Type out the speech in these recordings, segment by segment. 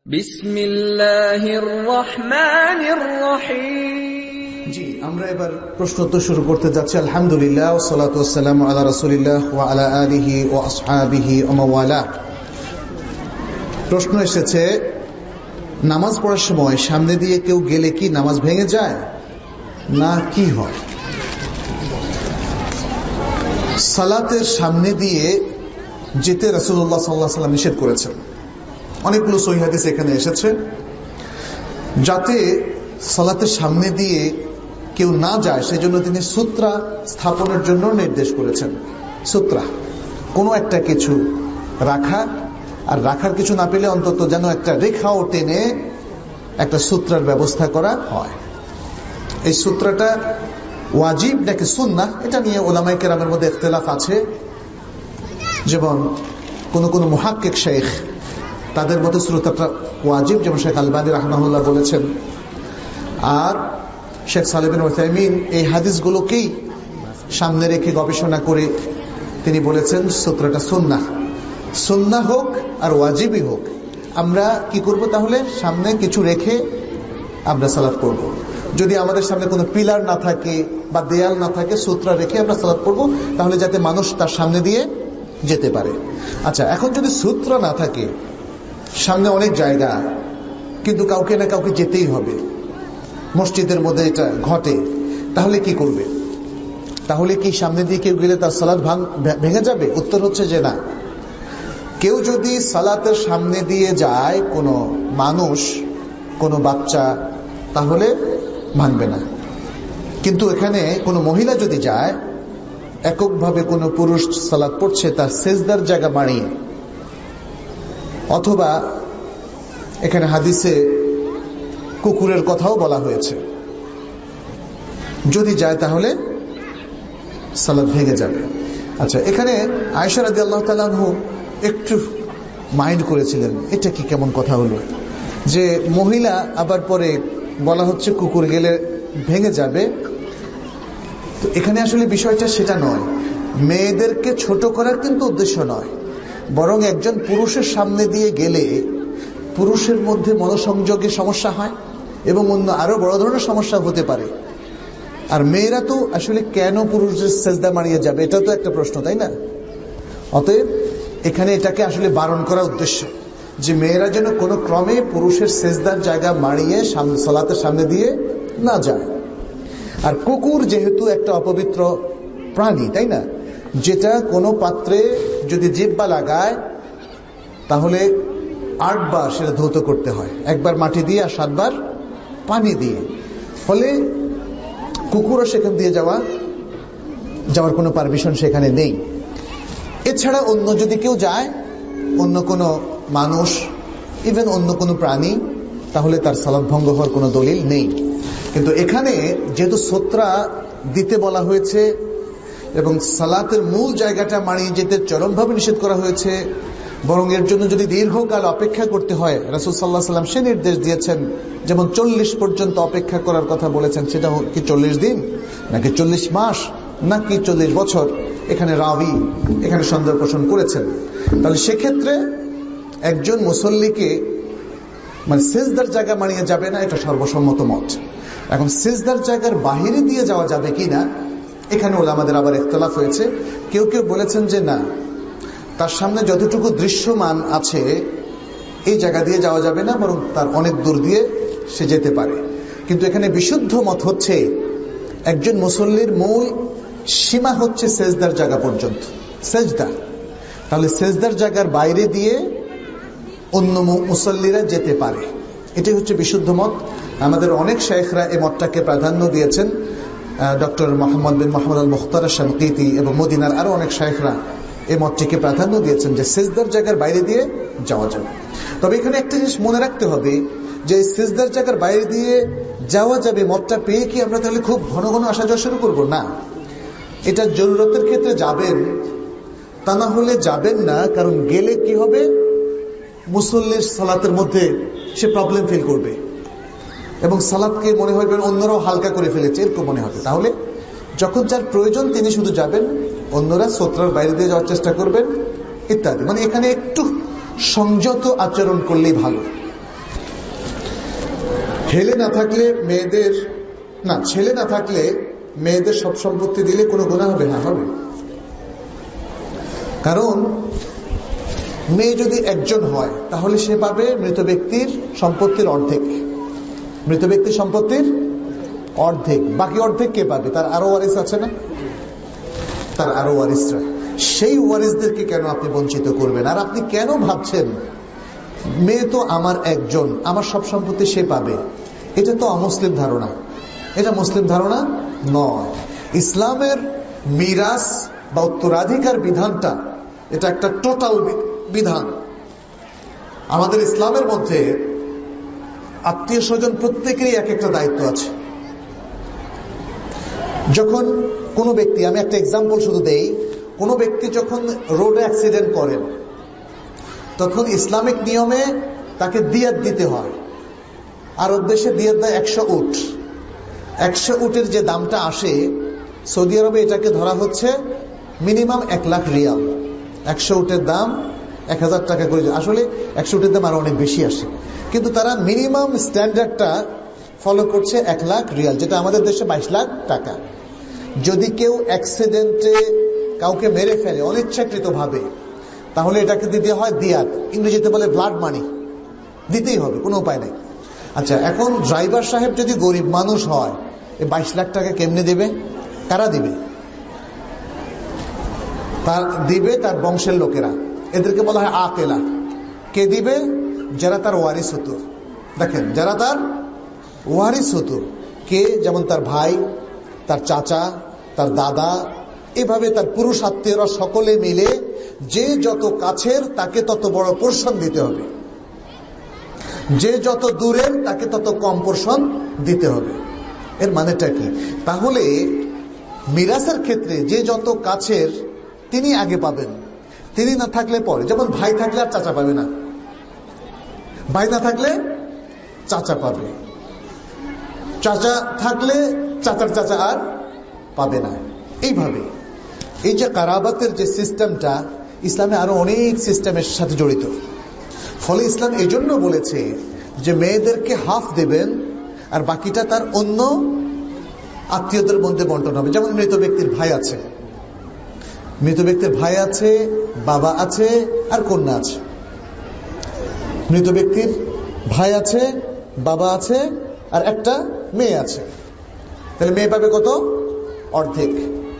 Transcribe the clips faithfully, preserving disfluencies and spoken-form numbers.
বিসমিল্লাহির রহমানির রহিম। জি, আমরা এবার প্রশ্নোত্তর শুরু করতে যাচ্ছি। আলহামদুলিল্লাহ ওয়া সালাতু ওয়াসসালামু আলা রাসূলিল্লাহ ওয়া আলা আলিহি ওয়া আসহাবিহি ওয়া মাওয়ালা। প্রশ্ন এসেছে, নামাজ পড়ার সময় সামনে দিয়ে কেউ গেলে কি নামাজ ভেঙে যায় না কি হয়? সালাতের সামনে দিয়ে যেতে রাসূলুল্লাহ সাল্লাল্লাহু আলাইহি ওয়াসাল্লাম নিষেধ করেছেন। অনেকগুলো সহিহ হাদিস এখানে এসেছে, যাতে সালাতের সামনে দিয়ে কেউ না যায় সেজন্য তিনি সূত্রা স্থাপনের জন্য নির্দেশ করেছেন। সূত্রা কোনো একটা কিছু রাখা, আর রাখার কিছু না পেলে অন্তত যেন একটা রেখাও টেনে একটা সূত্রার ব্যবস্থা করা হয়। এই সূত্রটা ওয়াজিব নাকি সুন্নাহ, এটা নিয়ে উলামায়ে কেরামের মধ্যে ইখতিলাফ আছে। যেমন কোন কোন মুহাক্কিক শেখ তাদের মতে সূত্রটা ওয়াজিব, যেমন শেখ আলবানী রাহমাহুল্লাহ বলেছেন। আর শেখ সালেহ বিন উসাইমিন এই হাদিসগুলোকেই সামনে রেখে গবেষণা করে তিনি বলেছেন সূত্রটা সুন্নাহ। সুন্নাহ হোক আর ওয়াজিবই হোক, আমরা কি করব? তাহলে সামনে কিছু রেখে আমরা সালাত পড়ব। যদি আমাদের সামনে কোনো পিলার না থাকে বা দেয়াল না থাকে, সূত্র রেখে আমরা সালাত পড়ব, তাহলে যাতে মানুষ তার সামনে দিয়ে যেতে পারে। আচ্ছা, এখন যদি সূত্র না থাকে, সামনে অনেক জায়গা, কিন্তু কাউকে না কাউকে যেতেই হবে, মসজিদের মধ্যে এটা ঘটে, তাহলে কি করবে? তাহলে কি সামনে দিয়ে কেউ গেলে তার সালাত ভেঙে যাবে? উত্তর হচ্ছে যে না। কেউ যদি সালাতের সামনে দিয়ে যায়, কোনো মানুষ, কোনো বাচ্চা, তাহলে ভাঙবে না। কিন্তু এখানে কোনো মহিলা যদি যায়, এককভাবে কোনো পুরুষ সালাত পড়ছে তার সেজদার জায়গা বাড়িয়ে, অথবা এখানে হাদিসে কুকুরের কথাও বলা হয়েছে, যদি যায় তাহলে সালাত ভেঙে যাবে। আচ্ছা, এখানে আয়েশা রাদিয়াল্লাহু তাআলা আনহা একটু মাইন্ড করেছিলেন, এটা কি কেমন কথা হলো যে মহিলা আবার পরে বলা হচ্ছে কুকুর গেলে ভেঙে যাবে। তো এখানে আসলে বিষয়টা সেটা নয়, মেয়েদেরকে ছোট করার কিন্তু উদ্দেশ্য নয়, বরং একজন পুরুষের সামনে দিয়ে গেলে পুরুষের মধ্যে মনোসংযোগে সমস্যা হয় এবং অন্য আরো বড় ধরনের সমস্যা হতে পারে। আর মেয়েরা তো আসলে কেন পুরুষের সেজদা মারিয়ে যাবে, এটা তো একটা প্রশ্ন, তাই না? অতএব এখানে এটাকে আসলে বারণ করা উদ্দেশ্য, যে মেয়েরা যেন কোনো ক্রমে পুরুষের সেজদার জায়গা মারিয়ে সামনে সালাতের সামনে দিয়ে না যায়। আর কুকুর যেহেতু একটা অপবিত্র প্রাণী, তাই না, যেটা কোনো পাত্রে যদি জিহ্বা লাগায় তাহলে আটবার সেটা ধৌত করতে হয়, একবার মাটি দিয়ে আর সাতবার পানি দিয়ে। ফলে কুকুরও সেখান দিয়ে যাওয়া যাওয়ার কোনো পারমিশন সেখানে নেই। এছাড়া অন্য যদি কেউ যায়, অন্য কোনো মানুষ, ইভেন অন্য কোনো প্রাণী, তাহলে তার সালাত ভঙ্গ হওয়ার কোনো দলিল নেই। কিন্তু এখানে যেহেতু সূত্রা দিতে বলা হয়েছে এবং সালাতের মূল জায়গাটা মারিয়ে যেতে চরমভাবে নিষেধ করা হয়েছে, বরং এর জন্য যদি দীর্ঘকাল অপেক্ষা করতে হয়, রাসূল সাল্লাল্লাহু আলাইহি ওয়াসাল্লাম সে নির্দেশ দিয়েছেন, যেমন চল্লিশ পর্যন্ত অপেক্ষা করার কথা বলেছেন। সেটা কি চল্লিশ দিন নাকি চল্লিশ মাস নাকি চল্লিশ বছর, এখানে রাবি এখানে সন্দেহ পোষণ করেছেন। তাহলে সেক্ষেত্রে একজন মুসল্লিকে মানে সিজদার জায়গা মানিয়ে যাবে না, এটা সর্বসম্মত মত। এখন সিজদার জায়গার বাহিরে দিয়ে যাওয়া যাবে কিনা, এখানে ওলামাদের আবার ইখতিলাফ হয়েছে। কেউ কেউ বলেছেন যে না, তার সামনে যতটুকু দৃশ্যমান আছে এই জায়গা দিয়ে যাওয়া যাবে না, বরং তার অনেক দূর দিয়ে সে যেতে পারে। কিন্তু এখানে বিশুদ্ধ মত হচ্ছে একজন মুসল্লির মূল সীমা হচ্ছে সেজদার জায়গা পর্যন্ত, সেজদা। তাহলে সেজদার জায়গার বাইরে দিয়ে অন্য মুসল্লিরা যেতে পারে, এটাই হচ্ছে বিশুদ্ধ মত। আমাদের অনেক শাইখরা এই মতটাকে প্রাধান্য দিয়েছেন। Doctor Mohammad bin Mohammad al Mukhtar Shanqiti এবং মদিনার আরো অনেক শাইখরা এই মতটিকে প্রাধান্য দিয়েছেন যে সিজদার জায়গার বাইরে দিয়ে যাওয়া যাবে। তবে এখানে একটা জিনিস মনে রাখতে হবে যে সিজদার জায়গার বাইরে দিয়ে যাওয়া যাবে মতটা পেয়ে কি আমরা তাহলে খুব ঘন ঘন আসা যাওয়া শুরু করবো? না, এটা জরুরতের ক্ষেত্রে যাবেন, তা না হলে যাবেন না। কারণ গেলে কি হবে, মুসল্লির সালাতের মধ্যে সে প্রবলেম ফিল করবে এবং সালাতকে মনে হবে অন্যরাও হালকা করে ফেলেছে, এরকম মনে হবে। তাহলে যখন যার প্রয়োজন তিনি শুধু যাবেন, অন্যরা সূত্রার বাইরে দিয়ে যাওয়ার চেষ্টা করবেন ইত্যাদি। মানে এখানে একটু সংযত আচরণ করলেই ভালো। ছেলে না থাকলে মেয়েদের না ছেলে না থাকলে মেয়েদের সব সম্পত্তি দিলে কোনো গুনাহ হবে? হ্যাঁ, হবে। কারণ মেয়ে যদি একজন হয় তাহলে সে পাবে মৃত ব্যক্তির সম্পত্তির অর্ধেক। মৃত ব্যক্তির সম্পত্তির অর্ধেক। বাকি অর্ধেক কে পাবে? তার আরো ওয়ারিস আছে না? তার আরো ওয়ারিসরা। সেই ওয়ারিসদেরকে কেন আপনি বঞ্চিত করবেন? আর আপনি কেন ভাবছেন মেয়ে তো আমার একজন, আমার সব সম্পত্তি সে পাবে? এটা তো অমুসলিম ধারণা, এটা মুসলিম ধারণা নয়। ইসলামের মিরাস বা উত্তরাধিকার বিধানটা এটা একটা টোটাল বিধান। আমাদের ইসলামের মধ্যে আত্মীয় স্বজন প্রত্যেকেরই এক একটা দায়িত্ব আছে। যখন কোনো ব্যক্তি, আমি একটা এক্সাম্পল শুধু দেই, কোনো ব্যক্তি যখন রোডে অ্যাক্সিডেন্ট করেন তখন ইসলামিক নিয়মে তাকে দিয়াত দিতে হয়। আরব দেশে দিয়াত দেয় একশো উট। একশো উটের যে দামটা আসে সৌদি আরবে এটাকে ধরা হচ্ছে মিনিমাম এক লাখ রিয়াল। একশো উটের দাম এক হাজার টাকা করে। আসলে একশো উটের দাম আরো অনেক বেশি আসে, কিন্তু তারা মিনিমাম স্ট্যান্ডার্ডটা ফলো করছে এক লাখ রিয়াল, যেটা আমাদের দেশে বাইশ লাখ টাকা। যদি কেউ অ্যাক্সিডেন্টে কাউকে মেরে ফেলে অনিচ্ছাকৃত ভাবে, তাহলে এটাকে দিতে হয় দিয়াত, ইংরেজিতে বলে ব্লাড মানি, দিতেই হবে, কোনো উপায় নেই। আচ্ছা, এখন ড্রাইভার সাহেব যদি গরিব মানুষ হয়, এই বাইশ লাখ টাকা কেমনে দেবে? কারা দিবে? তার দিবে তার বংশের লোকেরা, এদেরকে বলা হয় আকেলা। কে দিবে? যারা তার ওয়ারিস হতো। দেখেন, যারা তার ওয়ারিস হতো, কে? যেমন তার ভাই, তার চাচা, তার দাদা, এভাবে তার পুরুষ আত্মীয়রা সকলে মিলে যে যত কাছের তাকে তত বড় পোর্শন দিতে হবে, যে যত দূরের তাকে তত কম পোর্শন দিতে হবে। এর মানেটা কি? তাহলে মিরাসের ক্ষেত্রে যে যত কাছের তিনি আগে পাবেন, তিনি না থাকলে পরে। যেমন ভাই থাকলে আর চাচা পাবে না, ভাই না থাকলে চাচা পাবে, চাচা থাকলে চাচার চাচা আর পাবে না। এইভাবে এই যে কারাবাতের যে সিস্টেমটা, ইসলামে আরো অনেক সিস্টেমের সাথে জড়িত। ফলে ইসলাম এই জন্য বলেছে যে মেয়েদেরকে হাফ দেবেন আর বাকিটা তার অন্য আত্মীয়দের মধ্যে বন্টন হবে। যেমন মৃত ব্যক্তির ভাই আছে, মৃত ব্যক্তির ভাই আছে, বাবা আছে, আর কন্যা আছে। মৃত ব্যক্তির ভাই আছে, বাবা আছে, আর একটা মেয়ে আছে। তাহলে মেয়ে পাবে কত? অর্ধেক।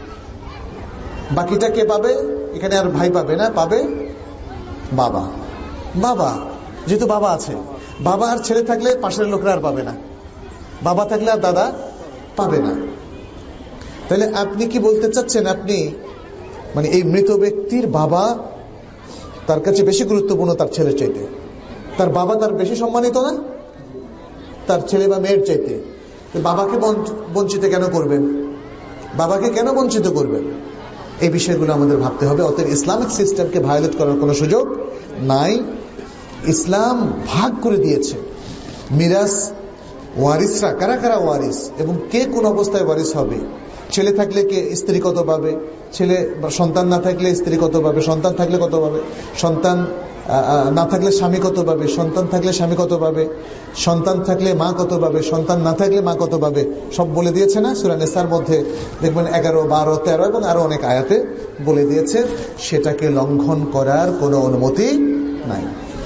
বাকিটা কে পাবে? এখানে আর ভাই পাবে না, পাবে বাবা। বাবা যেহেতু বাবা আছে, বাবা আর ছেলে থাকলে পাশের লোকরা আর পাবে না, বাবা থাকলে আর দাদা পাবে না। তাহলে আপনি কি বলতে চাচ্ছেন, আপনি মানে এই মৃত ব্যক্তির বাবা তার কাছে বেশি গুরুত্বপূর্ণ তার ছেলের চাইতে? তার বাবা তার বেশি সম্মানিত না তার ছেলে বা মেয়ের চাইতে? বাবাকে বঞ্চিত কেন করবেন? বাবাকে কেন বঞ্চিত করবেন? এই বিষয়গুলো আমাদের ভাবতে হবে। অতএব ইসলামিক সিস্টেমকে ভায়োলেট করার কোনো সুযোগ নাই। ইসলাম ভাগ করে দিয়েছে মিরাস, ওয়ারিসরা কারা কারা ওয়ারিস এবং কে কোন অবস্থায় ওয়ারিস হবে। ছেলে থাকলে কে স্ত্রী কত পাবে, ছেলে সন্তান না থাকলে স্ত্রী কত পাবে, সন্তান থাকলে কত পাবে, সন্তান না থাকলে স্বামী কত পাবে, সন্তান থাকলে স্বামী কত পাবে, সন্তান থাকলে মা কত পাবে, সন্তান না থাকলে মা কত পাবে, সব বলে দিয়েছে না সূরা নিসার মধ্যে? দেখবেন এগারো, বারো, তেরো এবং আরো অনেক আয়াতে বলে দিয়েছে। সেটাকে লঙ্ঘন করার কোনো অনুমতি নাই।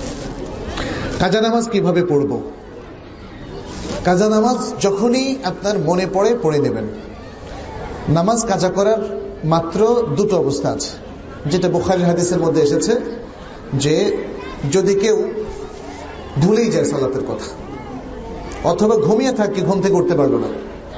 কাজা নামাজ কিভাবে পড়ব? কাজা নামাজ যখনই আপনার মনে পড়ে পড়ে নেবেন। নামাজ কাজা করার মাত্র দুটো অবস্থা আছে, যেটা বুখারী হাদিসের মধ্যে এসেছে, যে যদি কেউ ভুলেই যায় সালাতের কথা, অথবা ঘুমিয়ে থাকে, ঘুম থেকে উঠতে পারলো না,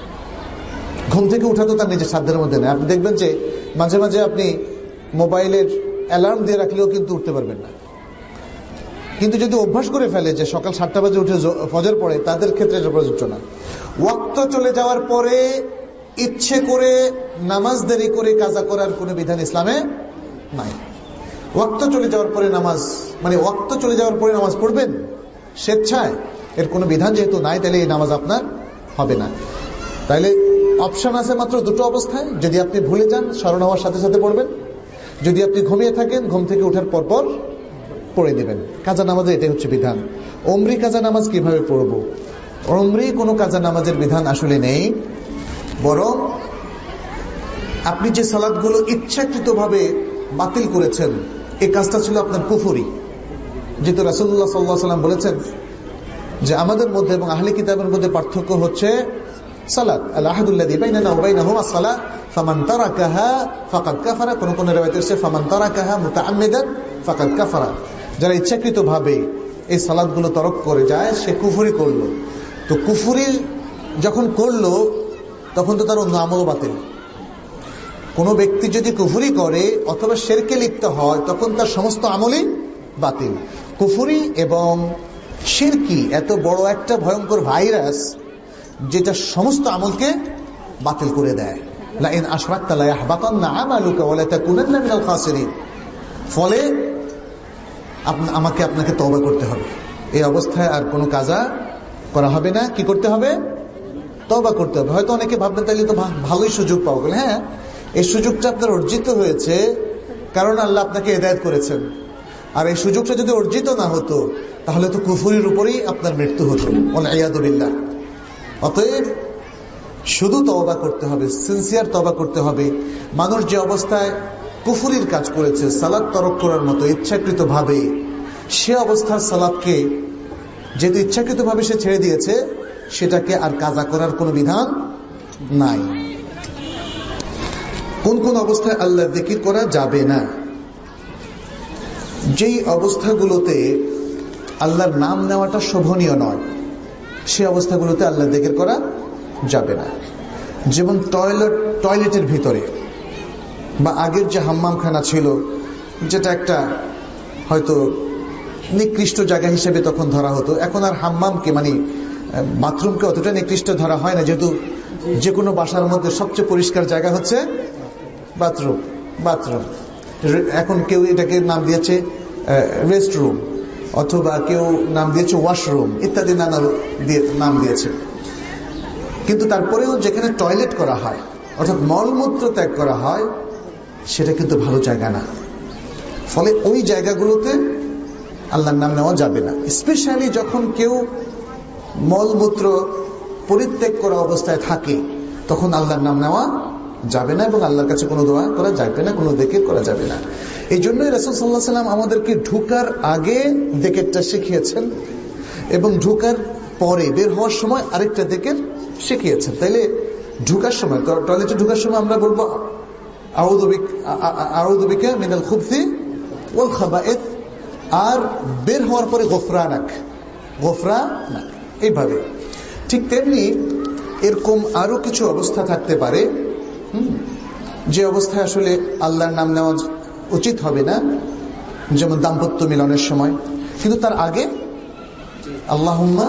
ঘুম থেকে উঠা তো তার নিজের সাধ্যের মধ্যে নেই। আপনি দেখবেন যে মাঝে মাঝে আপনি মোবাইলের অ্যালার্ম দিয়ে রাখলেও কিন্তু উঠতে পারবেন না। কিন্তু যদি অভ্যাস করে ফেলে যে সকাল সাতটা বাজে উঠে ফজর পড়ে, তাদের ক্ষেত্রে এটা প্রযোজ্য না। ওয়াক্ত চলে যাওয়ার পরে ইচ্ছে করে নামাজ দেরি করে কাজা করার কোনো বিধান ইসলামে নাই। ওয়াক্ত চলে যাওয়ার পরে নামাজ, মানে ওয়াক্ত চলে যাওয়ার পরে নামাজ পড়বেন স্বেচ্ছায়, এর কোনো বিধান যেহেতু নাই, তাহলে এই নামাজ আপনার হবে না। তাইলে অপশন আছে মাত্র দুটো অবস্থায়। যদি আপনি ভুলে যান, স্মরণ হওয়ার সাথে সাথে পড়বেন। যদি আপনি ঘুমিয়ে থাকেন, ঘুম থেকে ওঠার পর পর পড়ে দেবেন। কাজা নামাজে এটাই হচ্ছে বিধান। ওমরি কাজা নামাজ কিভাবে পড়বো? উমরি কোনো কাজা নামাজের বিধান আসলে নেই, বরং আপনি যে সালাতগুলো ইচ্ছাকৃতভাবে বাতিল করেছেন এই কাজটা ছিল আপনার কুফরি। যেহেতু রাসূলুল্লাহ সাল্লাল্লাহু আলাইহি ওয়াসাল্লাম বলেছেন যে আমাদের মধ্যে এবং আহলে কিতাবের মধ্যে পার্থক্য হচ্ছে সালাত, আল আহাদুল্লাযী বাইনানা ওয়া বাইনাহুম আস-সালাহ ফামান তারাকাহা ফাকাদ কাফারা। কোন কোন riwayat এসেছে ফামান তারাকাহা মুতাআম্মিদান ফাকাদ কাফারা, যারা ইচ্ছাকৃতভাবে এই সালাতগুলো তরক করে যায় সে কুফরি করলো। তো কুফরি যখন করলো তখন তো তার অন্য আমলও বাতিল। কোন ব্যক্তি যদি কুফরি করে অথবা শিরকে লিপ্ত হয় তখন তার সমস্ত আমলই বাতিল। কুফরি এবং শিরকি এত বড় একটা ভয়ঙ্কর ভাইরাস যেটা সমস্ত আমলকে বাতিল করে দেয়। লা ইন আশরাকতা লা ইয়াহবাতান্না আমালুকা ওয়া লা তাকুনান্না মিনাল খাসিরিন। ফলে আমাকে আপনাকে তওবা করতে হবে। এই অবস্থায় আর কোনো কাজা করা হবে না। কি করতে হবে? তওবা করতে হবে। হয়তো অনেকে ভাববেন তাহলে তো ভালোই সুযোগ পাবো। হ্যাঁ, এই সুযোগটা আপনার অর্জিত হয়েছে কারণ আল্লাহ আপনাকে হেদায়েত করেছেন। আর এই সুযোগটা যদি অর্জিত না হতো তাহলে তো কুফরির উপরেই আপনার মৃত্যু হতো, ওয়ালিয়াযু বিল্লাহ। অতএব শুধু তওবা করতে হবে, সিনসিয়ার তওবা করতে হবে। মানুষ যে অবস্থায় কুফরির কাজ করেছে সালাত তরক করার মতো ইচ্ছাকৃতভাবে, সে অবস্থার সালাতকে যেহেতু ইচ্ছাকৃতভাবে সে ছেড়ে দিয়েছে সেটাকে আর কাজা করার কোনো বিধান নাই। কোন কোন অবস্থায় আল্লাহর জিকির করা যাবে না? যেই অবস্থাগুলোতে আল্লাহর নাম নেওয়াটা শোভনীয় নয় সেই অবস্থাগুলোতে আল্লাহর জিকির করা যাবে না। যেমন টয়লেট টয়লেটের ভিতরে বা আগের যে হাম্মামখানা ছিল যেটা একটা হয়তো নিকৃষ্ট জায়গা হিসেবে তখন ধরা হতো, এখন আর হাম্মামকে মানে বাথরুমকে অতটা নিকৃষ্ট ধরা হয় না, যেহেতু যে কোনো বাসার মধ্যে সবচেয়ে পরিষ্কার জায়গা হচ্ছে বাথরুম। বাথরুম এখন কেউ এটাকে নাম দিয়েছে রেস্ট রুম, অথবা কেউ নাম দিয়েছে ওয়াশরুম ইত্যাদি নানা নাম দিয়েছে। কিন্তু তারপরেও যেখানে টয়লেট করা হয় অর্থাৎ মলমূত্র ত্যাগ করা হয় সেটা কিন্তু ভালো জায়গা না। ফলে ওই জায়গাগুলোতে আল্লাহর নাম নেওয়া যাবে না। স্পেশালি যখন কেউ মলমূত্র পরিত্যাগ করা অবস্থায় থাকে তখন আল্লাহর নাম নেওয়া যাবে না এবং আল্লাহর কাছে কোনো দোয়া করা যাবে না, কোনো জিকির করা যাবে না। এই জন্যই রাসূল সাল্লাল্লাহু আলাইহি ওয়াসাল্লাম আমাদেরকে ঢোকার আগে জিকিরটা শিখিয়েছেন এবং ঢোকার পরে বের হওয়ার সময় আরেকটা জিকির শিখিয়েছেন। তাইলে ঢোকার সময় টয়লেটে ঢোকার সময় আমরা বলবো আউযু বিক আউযু বিকা মিনাল খুবসি ওয়াল খাবায়েথ, আর বের হওয়ার পরে গফরানাক গফরানাক এইভাবে। ঠিক তেমনি এরকম আরো কিছু অবস্থা থাকতে পারে যে অবস্থায় আসলে আল্লাহর নাম নেওয়া উচিত হবে না, যেমন দাম্পত্য মিলনের সময়। কিন্তু তার আগে আল্লাহুম্মা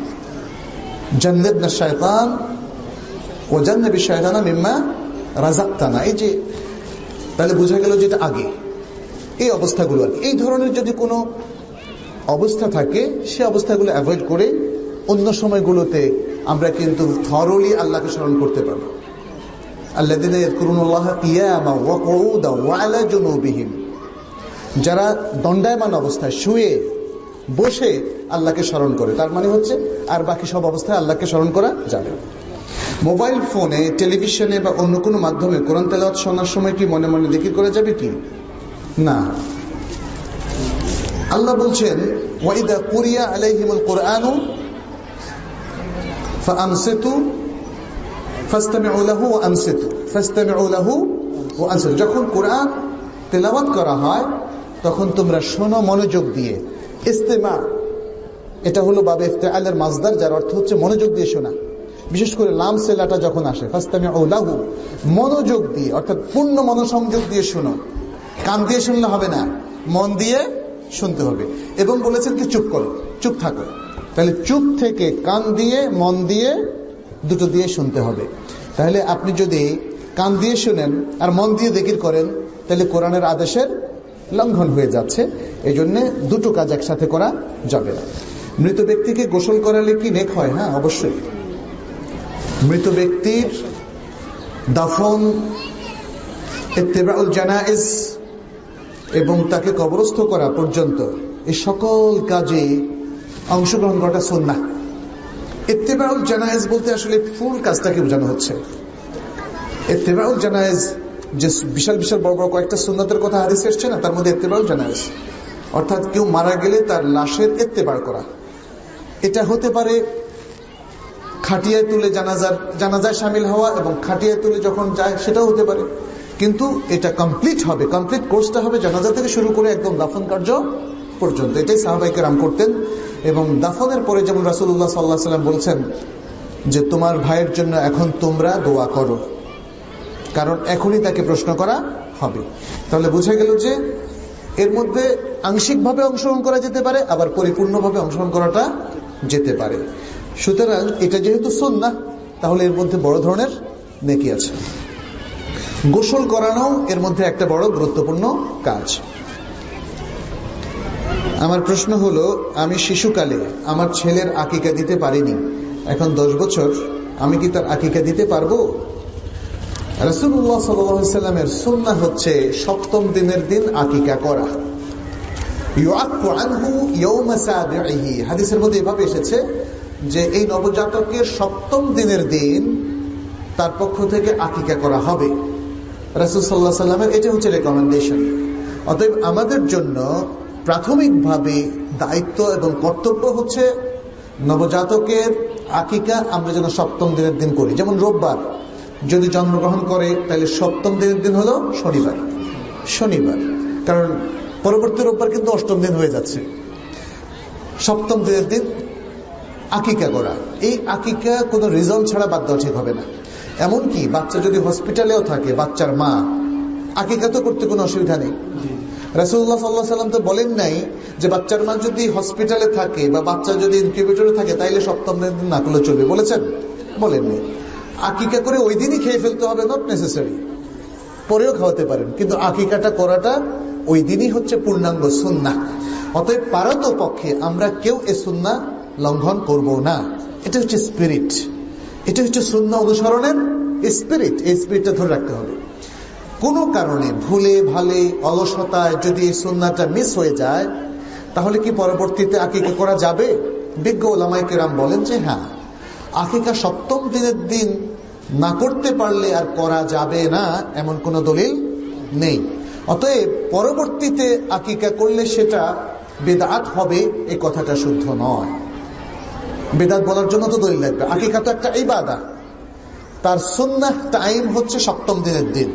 জান্নিবনা শাইতান ওয়া জান্নিবিশ শাইতানা মিম্মা রাযাকতানা, এই যে তাহলে বোঝা গেল যে এটা আগে। এই অবস্থাগুলো আর এই ধরনের যদি কোনো অবস্থা থাকে সে অবস্থাগুলো অ্যাভয়েড করে অন্য সময়গুলোতে আমরা কিন্তু থরলি আল্লাহকে স্মরণ করতে পারবো। আল্লাযীনা ইয়াযকুরুনাল্লাহা কিয়ামান ওয়া কুউদান ওয়া আলা জুনুবিহিম, যারা দণ্ডায়মান অবস্থায় শুয়ে বসে আল্লাহকে স্মরণ করে, তার মানে হচ্ছে আর বাকি সব অবস্থায় আল্লাহকে স্মরণ করা যাবে। মোবাইল ফোনে, টেলিভিশনে বা অন্য কোনো মাধ্যমে কোরআন তেলাওয়াত শোনার সময় কি মনে মনে জিকির করা যাবে কি? না। আল্লাহ বলছেন ওয়াইদা কুরিয়া আলাইহিমুল কুরআনু ফাআনসিতু ফাসতামিউ লাহু ওয়া আনসিতু ফাসতামিউ লাহু ওয়া আনসিতু, যখন কোরআন তেলাওয়াত করা হয় তখন তোমরা শোনো মনোযোগ দিয়ে। ইস্তেমা এটা হলো বাবে ইফতিআলের মাসদার, যার অর্থ হচ্ছে মনোযোগ দিয়ে শোনা। বিশেষ করে লাম সেলাটা যখন আসে ফাসতামিউ লাহু, মনোযোগ দিয়ে অর্থাৎ পূর্ণ মনোসংযোগ দিয়ে শোনো। কান দিয়ে শুনলে হবে না, মন দিয়ে শুনতে হবে। এবং বলেছেন কি চুপ করো, চুপ থাকো। তাহলে চুপ থেকে কান দিয়ে মন দিয়ে দুটো দিয়ে শুনতে হবে। তাহলে আপনি যদি কান দিয়ে শুনেন আর মন দিয়ে জিকির করেন তাহলে কোরআনের আদেশের লঙ্ঘন হয়ে যাচ্ছে। এই জন্য দুটো কাজ একসাথে করা যাবে না। মৃত ব্যক্তিকে গোসল করালে কি নেক হয়? হ্যাঁ, অবশ্যই। মৃত ব্যক্তির দাফন, ইত্তিবাউল জানাইজ এবং তাকে কবরস্থ করা পর্যন্ত এই সকল কাজে অংশগ্রহণ করাটা সুন্নাহ। ইত্তেবাউল জানায়েজ বলতে আসলে ফুল কাজটাকে বোঝানো হচ্ছে। ইত্তেবাউল জানায়েজ যে বিশাল বিশাল বড় বড় কয়েকটা সুন্নতের কথা হাদিসে এসেছে না, তার মধ্যে ইত্তেবাউল জানায়েজ অর্থাৎ কেউ মারা গেলে তার লাশের ইত্তেবা করা। এটা হতে পারে খাটিয়ায় তুলে জানাজার জানাজায় শামিল হওয়া, এবং খাটিয়ায় তুলে যখন যায় সেটাও হতে পারে, কিন্তু এটা কমপ্লিট হবে, কমপ্লিট কোর্সটা হবে জানাজা থেকে শুরু করে একদম দাফন কার্য পর্যন্ত। এটাই সাহাবায়ে কেরাম করতেন। এবং দাফনের পরে যেমন রাসূলুল্লাহ সাল্লাল্লাহু আলাইহি ওয়াসাল্লাম বলেছেন যে তোমার ভাইয়ের জন্য এখন তোমরা দোয়া করো, কারণ এখনই তাকে প্রশ্ন করা হবে। তাহলে বোঝা গেল যে এর মধ্যে আংশিকভাবে অংশগ্রহণ করা যেতে পারে, আবার পরিপূর্ণভাবে অংশগ্রহণ করাটা যেতে পারে। সুতরাং এটা যেহেতু সুন্নাহ, তাহলে এর মধ্যে বড় ধরনের নেকি আছে। গোসল করানো এর মধ্যে একটা বড় গুরুত্বপূর্ণ কাজ। আমার প্রশ্ন হলো, আমি শিশুকালে আমার ছেলের আকিকা দিতে পারিনি, এখন দশ বছর, আমি কি তার আকিকা দিতে পারবো? রাসূলুল্লাহ সাল্লাল্লাহু আলাইহি ওয়াসাল্লামের সুন্নাহ হচ্ছে সপ্তম দিনের দিন আকিকা করা। ইউআক্কু আনহু ইয়াওমা সাবিহি, হাদিসের মধ্যে এভাবে এসেছে যে এই নবজাতকের সপ্তম দিনের দিন তার পক্ষ থেকে আকিকা করা হবে। রাসূল সাল্লাল্লাহু আলাইহি ওয়াসাল্লামের এটা হচ্ছে রেকমেন্ডেশন। অতএব আমাদের জন্য প্রাথমিকভাবে দায়িত্ব এবং কর্তব্য হচ্ছে নবজাতকের আকিকা আমরা যেন সপ্তম দিনের দিন করি। যেমন রোববার যদি জন্মগ্রহণ করে তাহলে সপ্তম দিনের দিন হলো শনিবার শনিবার কারণ পরবর্তী রোববার কিন্তু অষ্টম দিন হয়ে যাচ্ছে। সপ্তম দিনের দিন আকিকা করা, এই আকিকা কোনো রিজন ছাড়া বাদ দেওয়া ঠিক হবে না। এমনকি বাচ্চা যদি হসপিটালেও থাকে, বাচ্চার মা আকিকা তো করতে কোনো অসুবিধা নেই। রাসূলুল্লাহ সাল্লাল্লাহু আলাইহি ওয়াসাল্লাম তো বলেন নাই যে বাচ্চার মা যদি হসপিটালে থাকে বা বাচ্চা যদি ইনকিউবেটরে থাকে তাইলে সপ্তম দিন না করলে চলবে, বলেছেন? বলেননি। আকিকা করে ওই দিনই খেয়ে ফেলতে হবে, নট নেসেসারি, পরেও খাওয়াতে পারেন, কিন্তু আকিকাটা করাটা ওই দিনই হচ্ছে পূর্ণাঙ্গ সুন্নাহ। অতএব পারত পক্ষে আমরা কেউ এ সুন্নাহ লঙ্ঘন করব না। এটা হচ্ছে স্পিরিট, এটা হচ্ছে সুন্নাহ অনুসরণের স্পিরিট। এই স্পিরিটটা ধরে রাখতে হবে। কোনো কারণে ভুলে ভালে অলসতায় যদি এই সুন্নাহটা মিস হয়ে যায়, তাহলে কি পরবর্তীতে আকিকা করা যাবে? বিজ্ঞ ওলামায়ে কেরাম বলেন যে হ্যাঁ, আকিকা সপ্তম দিনের দিন না করতে পারলে আর করা যাবে না, এমন কোন দলিল নেই। অতএব পরবর্তীতে আকিকা করলে সেটা বিদআত হবে, এই কথাটা শুদ্ধ নয়। বিদআত বলার জন্য তো দলিল লাগবে। আকিকা তো একটা ইবাদত, তার সুন্নাহ টাইম হচ্ছে সপ্তম দিনের দিন,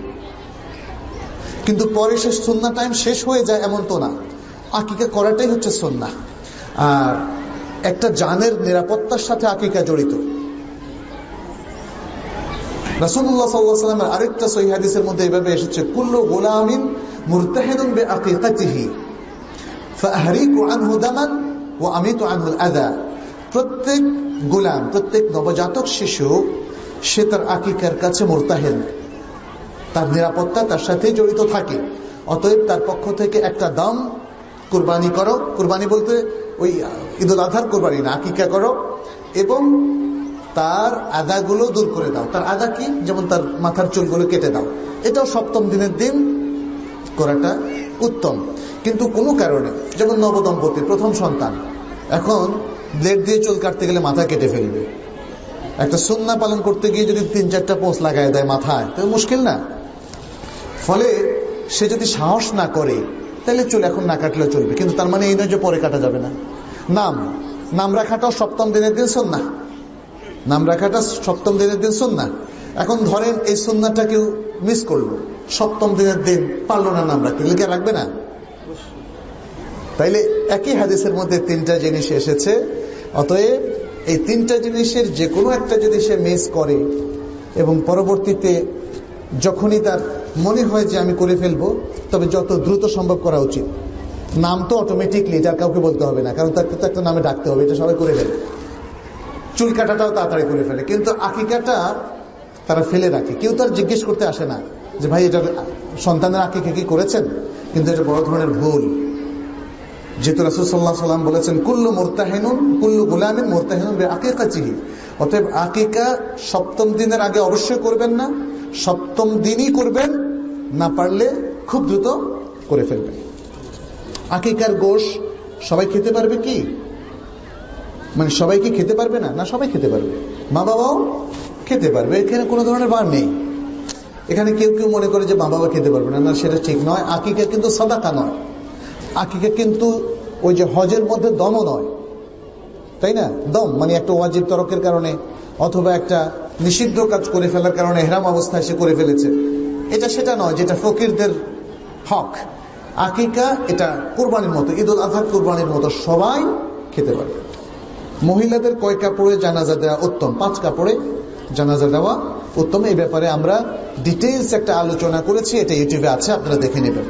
কিন্তু পরে সে সুন্নাহ টাইম শেষ হয়ে যায় এমন তো না। আকিকা করাটাই হচ্ছে সুন্নাহ। আর একটা জানের নিরাপত্তার সাথে আকিকা জড়িত। রাসূলুল্লাহ সাল্লাল্লাহু আলাইহি ওয়াসাল্লামের আরেকটা সহিহ হাদিসের মধ্যে এইভাবে এসেছে, কুল্লু গুলামিন মুরতাহিনুন বিআকিকাতিহি ফাআহরিকু আনহু দামান ওয়া আমিতু আনহু আল-আযা। প্রত্যেক গোলাম, প্রত্যেক নবজাতক শিশু সে তার আকিকার কাছে মুরতাহিন, তার নিরাপত্তা তার সাথে জড়িত থাকে। অতএব তার পক্ষ থেকে একটা দাম কুরবানি করো, কুরবানি বলতে ওই ঈদুল আজহার কুরবানি না, আকিকা করো, এবং তার আদাগুলো দূর করে দাও। তার আদা কি? যেমন তার মাথার চুলগুলো কেটে দাও। এটাও সপ্তম দিনের দিন করাটা উত্তম। কিন্তু কোনো কারণে, যেমন নবদম্পতি প্রথম সন্তান, এখন ব্লেড দিয়ে চুল কাটতে গেলে মাথা কেটে ফেলবে, একটা সুন্নাহ পালন করতে গিয়ে যদি তিন চারটা পোঁচ লাগায় দেয় মাথায়, তো মুশকিল না? ফলে সে যদি সাহস না করে তাহলে চুল এখন না কাটলেও চলবে, কিন্তু তার মানে এই নয় যে পরে কাটা যাবে না। নাম নাম রাখাটাও সপ্তম দিনের দিন সুন্নাহ, নাম রাখাটা সপ্তম দিনের দিন সুন্নাহ। এখন ধরেন এই সুন্নাহটা কেউ মিস করলো, সপ্তম দিনের দিন পারলো না নাম রাখতে, লিখে রাখবে না? তাইলে একই হাদিসের মধ্যে তিনটা জিনিস এসেছে। অতএব এই তিনটা জিনিসের যে কোনো একটা যদি সে মিস করে এবং পরবর্তীতে যখনই তার মনে হয় যে আমি করে ফেলবো, তবে যত দ্রুত সম্ভব করা উচিত। নাম তো অটোমেটিকলি যার কাউকে বলতে হবে না, কারণ তাকে তো একটা নামে ডাকতে হবে, এটা সবাই করে ফেলে। চুল কাটাটাও তাড়াতাড়ি করে ফেলে, কিন্তু আকিকাটা তারা ফেলে রাখে। কেউ তার জিজ্ঞেস করতে আসে না যে ভাই এটা সন্তানের আকিকা কি করেছেন, কিন্তু এটা বড় ধরনের ভুল। যেহেতু রাসূল সাল্লাল্লাহু আলাইহি ওয়াসাল্লাম বলেছেন কুল্লু মুরতাহিনুন কুল্লু গুলামিন মুরতাহিনুন বিআকিকাতিহি, অতএব আকিকা সপ্তম দিনের আগে অবশ্যই করবেন না, সপ্তম দিনই করবেন, না পারলে খুব দ্রুত করে ফেলবেন। আকিকার গোশ সবাই খেতে পারবে কি? মানে সবাই কি খেতে পারবে না? না, সবাই খেতে পারবে, মা বাবাও খেতে পারবে, এখানে কোনো ধরনের বার নেই। এখানে কেউ কেউ মনে করে যে মা বাবা খেতে পারবে না, না, সেটা ঠিক নয়। আকিকা কিন্তু সাদাকা নয়, আকিকা কিন্তু ওই যে হজের মধ্যে দমও নয়, তাই না? দম মানে একটা ওয়াজিব তরকের কারণে অথবা একটা নিষিদ্ধ কাজ করে ফেলার কারণে ইহরাম অবস্থায় সে করে ফেলেছে, এটা সেটা নয় যেটা ফকিরদের হক। আকিকা এটা কুরবানির মতো, ঈদুল আজহা কুরবানির মতো সবাই খেতে পারবে। মহিলাদের কয় কাপড়ে জানাজা দেওয়া উত্তম? পাঁচ কাপড়ে জানাজা দেওয়া উত্তম। এই ব্যাপারে আমরা ডিটেইলস একটা আলোচনা করেছি, এটা ইউটিউবে আছে, আপনারা দেখে নেবেন।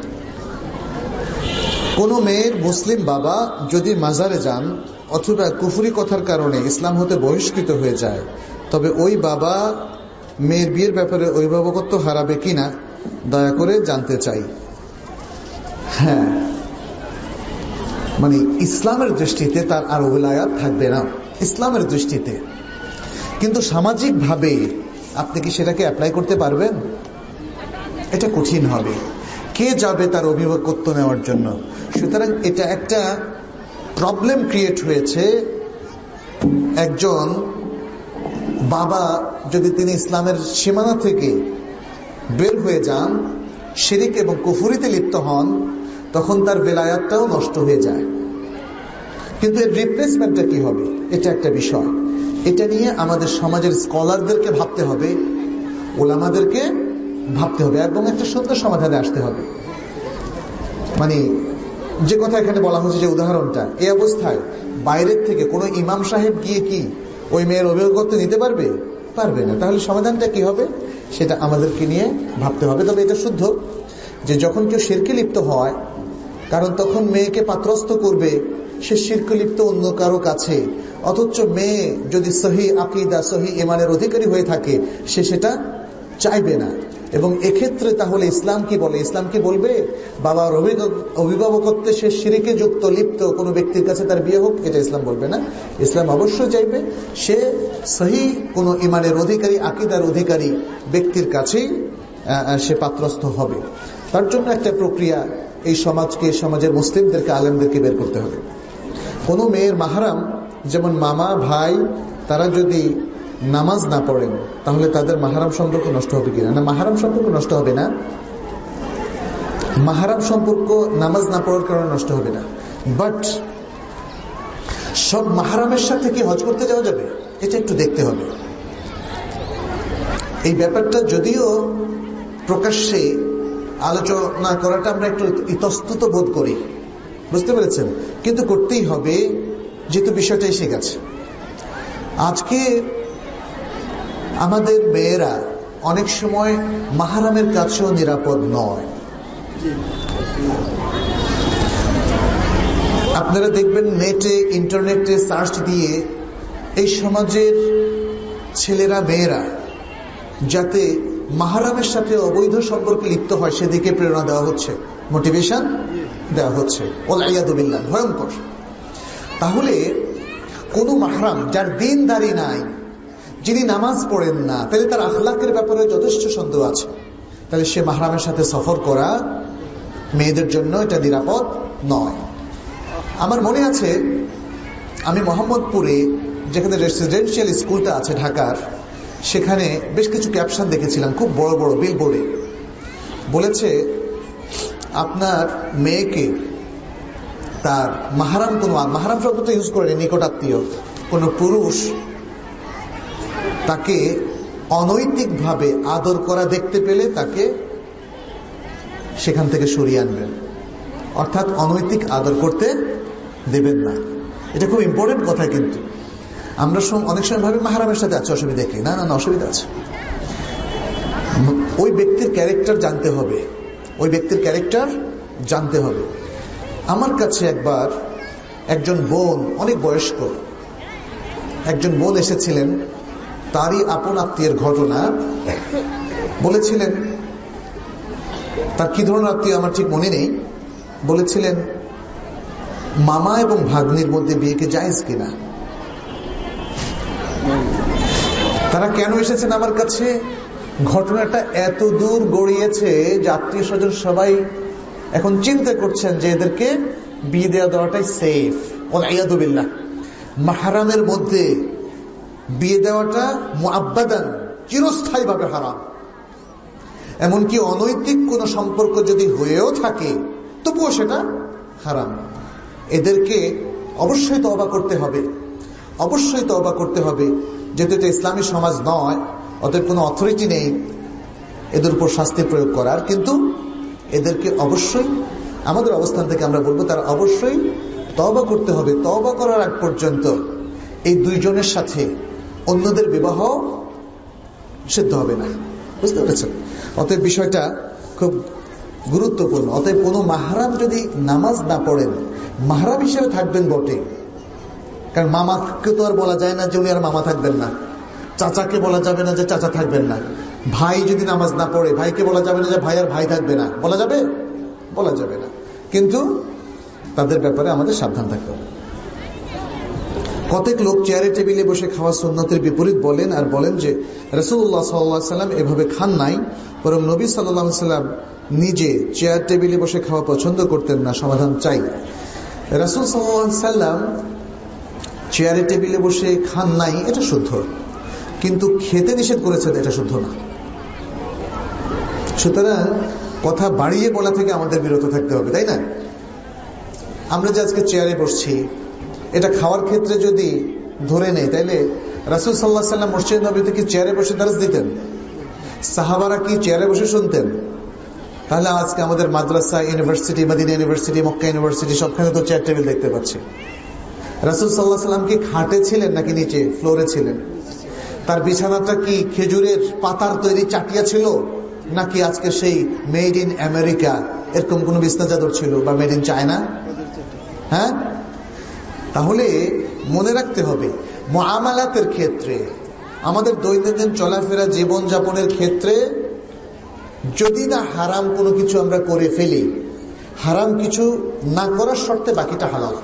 কোন মেয়ের মুসলিম বাবা যদি মাজারে যান অথবা কুফরি কথার কারণে ইসলাম হতে বহিষ্কৃত হয়ে যায়, তবে ওই বাবা মেয়ের বিয়ের ব্যাপারে অভিভাবকত্ব হারাবে কিনা দয়া করে জানতে চাই। হ্যাঁ, মানে ইসলামের দৃষ্টিতে তার আর ওলায়াত থাকবে না, ইসলামের দৃষ্টিতে। কিন্তু সামাজিক ভাবে আপনি কি সেটাকে অ্যাপ্লাই করতে পারবেন? এটা কঠিন হবে। কে যাবে তার অভিভাবকত্ব নেওয়ার জন্য? সুতরাং এটা একটা প্রবলেম ক্রিয়েট হয়েছে। একজন বাবা যদি তিনি ইসলামের সীমানা থেকে বের হয়ে যান, শিরিক এবং কুফরিতে লিপ্ত হন, তখন তার বেলায়াতটাও নষ্ট হয়ে যায়। কিন্তু এর রিপ্লেসমেন্টটা কি হবে, এটা একটা বিষয়। এটা নিয়ে আমাদের সমাজের স্কলারদেরকে ভাবতে হবে, ওলামাদেরকে ভাবতে হবে এবং একটা সুন্দর সমাধানে আসতে হবে। মানে যে কথা এখানে বলা হচ্ছে, যে উদাহরণটা, এই অবস্থায় বাইরের থেকে কোনো ইমাম সাহেব গিয়ে কি ওই মেয়ের অভিভাবকত্ব নিতে পারবে? পারবে না। তাহলে সমাধানটা কি হবে সেটা আমাদেরকে নিয়ে ভাবতে হবে। তবে এটা শুদ্ধ যে যখন কেউ শিরকে লিপ্ত হয়, কারণ তখন মেয়েকে পাত্রস্থ করবে সে শিরকে লিপ্ত অন্য কারো কাছে, অথচ মেয়ে যদি সহি আকীদা সহি ঈমানের অধিকারী হয়ে থাকে সে সেটা চাইবে না। এবং এক্ষেত্রে তাহলে ইসলাম কি বলে? ইসলাম কি বলবে বাবার অভিভাবকত্বে সে শিরকে যুক্ত লিপ্ত কোনো ব্যক্তির কাছে তার বিয়ে হোক? এটা ইসলাম বলবে না। ইসলাম অবশ্যই চাইবে সে সহি কোনো ঈমানের অধিকারী আকীদার অধিকারী ব্যক্তির কাছেই সে পাত্রস্থ হবে। তার জন্য একটা প্রক্রিয়া এই সমাজকে, সমাজের মুসলিমদেরকে, আলেমদেরকে বের করতে হবে। কোনো মেয়ের মাহরাম যেমন মামা ভাই, তারা যদি নামাজ না পড়েন তাহলে তাদের মাহরাম সম্পর্ক নষ্ট হবে কিনা? না, মাহরাম সম্পর্ক নষ্ট হবে না। মাহরাম সম্পর্ক নামাজ না পড়ার কারণে নষ্ট হবে না। বাট সব মাহরামের সাথে কি হজ করতে যাওয়া যাবে? এটা একটু দেখতে হবে। এই ব্যাপারটা যদিও প্রকাশ্যে আলোচনা করাটা আমরা একটু ইতস্তত বোধ করি, বুঝতে পেরেছেন, কিন্তু করতেই হবে যেহেতু বিষয়টা এসে গেছে। আজকে আমাদের মেয়েরা অনেক সময় মাহরামের কাছেও নিরাপদ নয়। আপনারা দেখবেন নেটে, ইন্টারনেটে সার্চ দিয়ে এই সমাজের ছেলেরা মেয়েরা যাতে মাহরামের সাথে অবৈধ সম্পর্কে লিপ্ত হয় সেদিকে প্রেরণা দেওয়া হচ্ছে, মোটিভেশন দেওয়া হচ্ছে। ওয়ালিয়াদু বিল্লাহ, ভয়ঙ্কর। তাহলে কোন মাহরাম যার দ্বীনদারি নাই, যিনি নামাজ পড়েন না, তাহলে তার আখলাকের ব্যাপারে যথেষ্ট সন্দেহ আছে। তাহলে সে মাহরামের সাথে সফর করা মেয়েদের জন্য এটা নিরাপদ নয়। আমার মনে আছে আমি মোহাম্মদপুরে, যেখানে রেসিডেন্সিয়াল স্কুলটা আছে ঢাকার, সেখানে বেশ কিছু ক্যাপশন দেখেছিলাম খুব বড় বড় বিলবোর্ডে। বলেছে আপনার মেয়েকে তার মাহরাম কোন, মাহরাম শব্দটা ইউজ করে নিকট আত্মীয় কোন পুরুষ তাকে অনৈতিকভাবে আদর করা দেখতে পেলে তাকে সেখান থেকে সরিয়ে আনবেন, অর্থাৎ অনৈতিক আদর করতে দেবেন না। এটা খুব ইম্পর্টেন্ট কথা। কিন্তু আমরা অনেক সময় ভাবি মাহরামের সাথে আছে অসুবিধা কি? না, না, অসুবিধা আছে। ওই ব্যক্তির ক্যারেক্টার জানতে হবে, ওই ব্যক্তির ক্যারেক্টার জানতে হবে। আমার কাছে একবার একজন বোন, অনেক বয়স্ক একজন বোন এসেছিলেন, তারই আপন আত্মীয়ের ঘটনা বলেছিলেন। তার কি ধরনের আত্মীয় আমার ঠিক মনে নেই। বলেছিলেন মামা এবং ভাগ্নির মধ্যে বিয়েকে জায়েজ কিনা। তারা কেন এসেছেন আমার কাছে? ঘটনাটা এত দূর গড়িয়েছে যে আত্মীয় স্বজন সবাই এখন চিন্তা করছেন যে এদেরকে বিয়ে দেওয়া দেওয়াটাই সেফ। ওয়ালিয়াদু বিল্লাহ। মাহরামের মধ্যে বিয়ে দেওয়াটা মুআব্বাদান, চিরস্থায়ী ভাবে হারাম। এমনকি অনৈতিক কোন সম্পর্ক যদি হয়েও থাকে তবুও সেটা হারাম। এদেরকে অবশ্যই তওবা করতে হবে, অবশ্যই তওবা করতে হবে। যেহেতু এটা ইসলামী সমাজ নয়, অতএব কোনো অথরিটি নেই এদের উপর শাস্তি প্রয়োগ করার, কিন্তু এদেরকে অবশ্যই আমাদের অবস্থান থেকে আমরা বলবো তারা অবশ্যই তওবা করতে হবে। তওবা করার আগ পর্যন্ত এই দুইজনের সাথে অন্যদের বিবাহ সিদ্ধ হবে না। বুঝতে পেরেছেন? অতএব বিষয়টা খুব গুরুত্বপূর্ণ। অতএব কোনো মাহরাম যদি নামাজ না পড়েন, মাহরাম হিসেবে থাকবেন বটে, কারণ মামাকে তো আর বলা যায় না যে উনি আর মামা থাকবেন না, চাচাকে বলা যাবে না যে চাচা থাকবেন না, ভাই যদি নামাজ না পড়ে ভাইকে বলা যাবে না যে ভাই আর ভাই থাকবে না, বলা যাবে? বলা যাবে না। কিন্তু তাদের ব্যাপারে আমাদের সাবধান থাকতে হবে। কতক লোক চেয়ারে টেবিলে বসে খাওয়া সুন্নতের বিপরীত বলেন আর বলেন যে রাসূলুল্লাহ সাল্লাল্লাহু আলাইহি ওয়াসাল্লাম এভাবে খান নাই, বরং নবী সাল্লাল্লাহু আলাইহি ওয়াসাল্লাম নিজে চেয়ার টেবিলে বসে খাওয়া পছন্দ করতেন না। সমাধান চাই। রাসূল সাল্লাল্লাহু আলাইহি ওয়াসাল্লাম চেয়ারে টেবিলে বসে খান নাই এটা শুদ্ধ, কিন্তু খেতে নিষেধ করেছেন এটা শুদ্ধ না। সুতরাং কথা বাড়িয়ে বলা থেকে আমাদের বিরত থাকতে হবে, তাই না? আমরা যে আজকে চেয়ারে বসছি, এটা খাওয়ার ক্ষেত্রে যদি ধরে নেই, তাইলে রাসূল সাল্লাল্লাহু আলাইহি ওয়াসাল্লাম মসজিদ নববীতে কি চেয়ারে বসে দারস দিতেন? সাহাবারা কি চেয়ারে বসে শুনতেন? তাহলে আজকে আমাদের মাদ্রাসা, university, Medina university, Mecca university সবখানে তো চেয়ার টেবিল দেখতে পাচ্ছি। রাসূল সাল্লাল্লাহু আলাইহি ওয়াসাল্লাম কি খাটে ছিলেন নাকি নিচে ফ্লোরে ছিলেন? তার বিছানাটা কি খেজুরের পাতার তৈরি চাটিয়া ছিল, নাকি আজকে সেই মেড ইন আমেরিকা এরকম কোন বিছনা চাদর ছিল, বা মেড ইন চায়না? হ্যাঁ, তাহলে মনে রাখতে হবে মুআমালাতের ক্ষেত্রে, আমাদের দৈনন্দিন চলাফেরা জীবন যাপনের ক্ষেত্রে যদি না হারাম কোনো কিছু আমরা করে ফেলি, হারাম কিছু না করার শর্তে বাকিটা হালাল।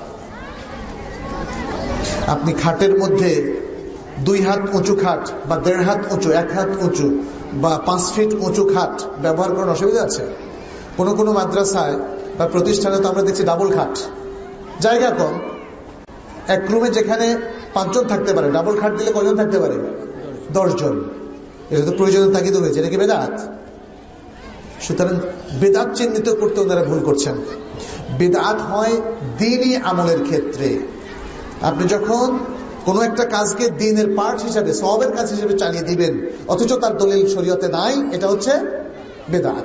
আপনি খাটের মধ্যে দুই হাত উঁচু খাট বা দেড় হাত উঁচু, এক হাত উঁচু বা পাঁচ ফিট উঁচু খাট ব্যবহার করার অসুবিধা আছে? কোন কোন মাদ্রাসায় বা প্রতিষ্ঠানে তো আমরা দেখছি ডাবল খাট, জায়গা কম, এক রুমে যেখানে পাঁচজন থাকতে পারে, ডাবল খাট দিলে কয়জন থাকতে পারে? দশ জন। এটা তো প্রয়োজনের তাগিদ হয়েছে, এটা কি বেদাত? সুতরাং বেদাত চিহ্নিত করতে ওনারা ভুল করছেন। বেদাত হয় দ্বীনি আমলের ক্ষেত্রে। আপনি যখন কোন একটা কাজকে দ্বীনের পার্ট হিসাবে, সওয়াবের কাজ হিসেবে চালিয়ে দিবেন, অথচ তার দলিল শরীয়তে নাই, এটা হচ্ছে বেদাত।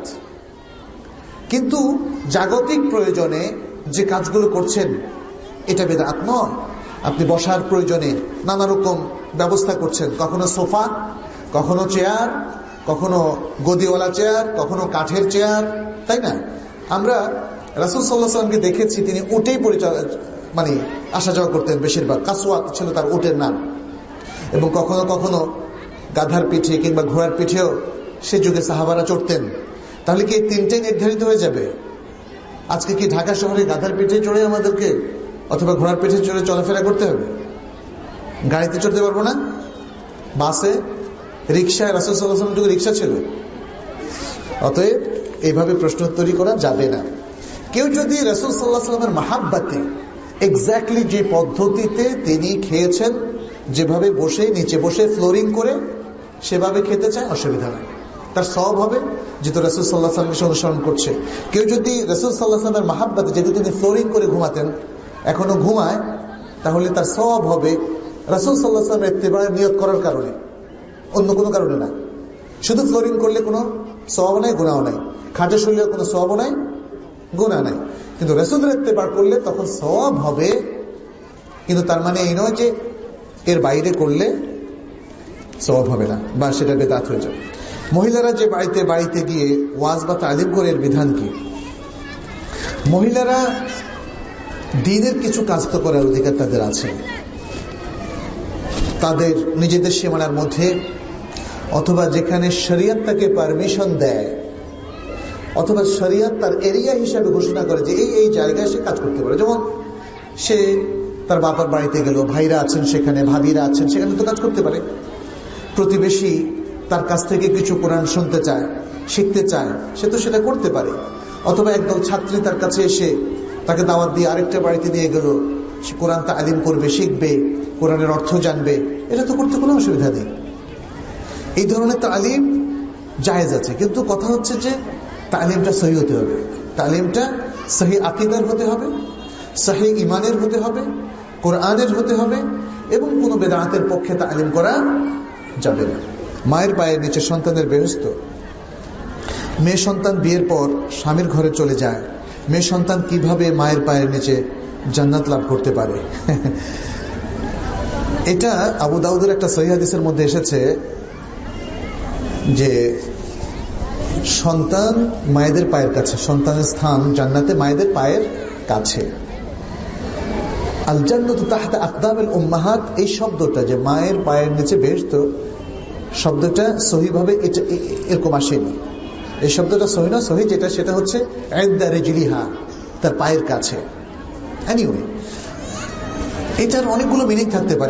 কিন্তু জাগতিক প্রয়োজনে যে কাজগুলো করছেন এটা বেদাত নয়। আপনি বসার প্রয়োজনে নানা রকম ব্যবস্থা করছেন, কখনো সোফা, কখনো চেয়ার, কখনো গদিওয়ালা চেয়ার, কখনো কাঠের চেয়ার, তাই না? আমরা রাসূল সাল্লাল্লাহু আলাইহি ওয়াসাল্লামকে দেখেছি তিনি উটেই পরিচালনা মানে আসা যাওয়া করতেন, বেশিরভাগ কাসওয়া ছিল তার উটের নাম, এবং কখনো কখনো গাধার পিঠে কিংবা ঘোড়ার পিঠেও সে যুগে সাহাবারা চড়তেন। তাহলে কি এই তিনটাই নির্ধারিত হয়ে যাবে? আজকে কি ঢাকা শহরে গাধার পিঠে চড়ে আমাদেরকে অথবা ঘোড়ার পিঠে চড়ে চলাফেরা করতে হবে? গাড়িতে চড়তে পারবো না? বাসে, রিক্সায়? রাসূল সাল্লাল্লাহু আলাইহি ওয়াসাল্লাম যুগে রিক্সা ছিল। অতএব এইভাবে প্রশ্নোত্তরী করা যাবে না। কেউ যদি রাসূল সাল্লাল্লাহু আলাইহি ওয়াসাল্লামের মাহাব্বতে এক্স্যাক্টলি যে পদ্ধতিতে তিনি খেয়েছেন, যেভাবে বসে নিচে বসে ফ্লোরিং করে সেভাবে খেতে চায়, অসুবিধা নেই, তার সওয়াব হবে, যেহেতু রাসূল সাল্লাল্লাহু আলাইহি ওয়াসাল্লামকে অনুসরণ করছে। কেউ যদি রাসূল সাল্লাল্লাহু আলাইহি ওয়াসাল্লামের মাহাব্বতে, যেহেতু তিনি ফ্লোরিং করে ঘুমাতেন, এখনো ঘুমায়, তাহলে তার সওয়াব হবে রাসূল সাল্লাল্লাহু আলাইহি ওয়াসাল্লামের ইত্তেবা নিয়ত করার কারণে, অন্য কোনো কারণে না। শুধু ফ্লোরিং করলে কোনো সওয়াব নাই, গুনাহ নাই। খাটে শুলে কোনো সওয়াব নাই, গুনাহ নাই। কিন্তু রাসূলের ইত্তেবা করলে তখন সওয়াব হবে, কিন্তু তার মানে এই নয় যে এর বাইরে করলে সওয়াব হবে না বা সেটা বেদাত হয়ে যাবে। মহিলারা যে বাড়িতে বাড়িতে গিয়ে ওয়াজ বা তালিম করে, এর বিধান কি? মহিলারা দ্বীনের কিছু কাজ তো করার অধিকার তাদের আছে, তাদের নিজেদের সীমানার মধ্যে, অথবা যেখানে শরীয়ত তাকে পারমিশন দেয়, অথবা শরীয়ত তার এরিয়া হিসাবে ঘোষণা করে যে এই এই জায়গায় সে কাজ করতে পারে। যেমন সে তার বাবার বাড়িতে গেল, ভাইরা আছেন সেখানে, ভাবিরা আছেন সেখানে, তো কাজ করতে পারে। প্রতিবেশী তার কাছ থেকে কিছু কোরআন শুনতে চায়, শিখতে চায়, সে তো সেটা করতে পারে। অথবা একদল ছাত্রী তার কাছে এসে তাকে দাওয়াত দিয়ে আরেকটা বাড়িতে নিয়ে গেল, কোরআন তালিম করবে, শিখবে, কোরআনের অর্থ জানবে, এটা তো করতে কোনো অসুবিধা নেই। এই ধরনের তালিম জায়েজ আছে, কিন্তু কথা হচ্ছে যে তালিমটা সহি হতে হবে, তালিমটা সহি আকীদার হতে হবে, সহি ইমানের হতে হবে, কোরআনের হতে হবে, এবং কোনো বেদাতের পক্ষে তালিম করা যাবে না। মায়ের পায়ের নিচে সন্তানের বেহেশত। মেয়ে সন্তান বিয়ের পর স্বামীর ঘরে চলে যায়, মেয়ে সন্তান কিভাবে মায়ের পায়ের নিচে জান্নাত লাভ করতে পারে? এটা আবু দাউদের একটা সহিহ হাদিসের মধ্যে এসেছে যে সন্তান মায়েদের পায়ের কাছে, সন্তানের স্থান জান্নাতে মায়েদের পায়ের কাছে। আল জান্নাতু তাহতা আকদামিল উম্মাহাত, এই শব্দটা যে মায়ের পায়ের নিচে বেহেশত, শব্দটা সহিভাবে এটা এরকম আসেনি। এই শব্দটা সহি না, সহি যেটা সেটা হচ্ছে ইনদা রিজলিহা, তার পায়ের কাছে। এনিওয়ে, এটার অনেকগুলো মিনিং থাকতে পারে।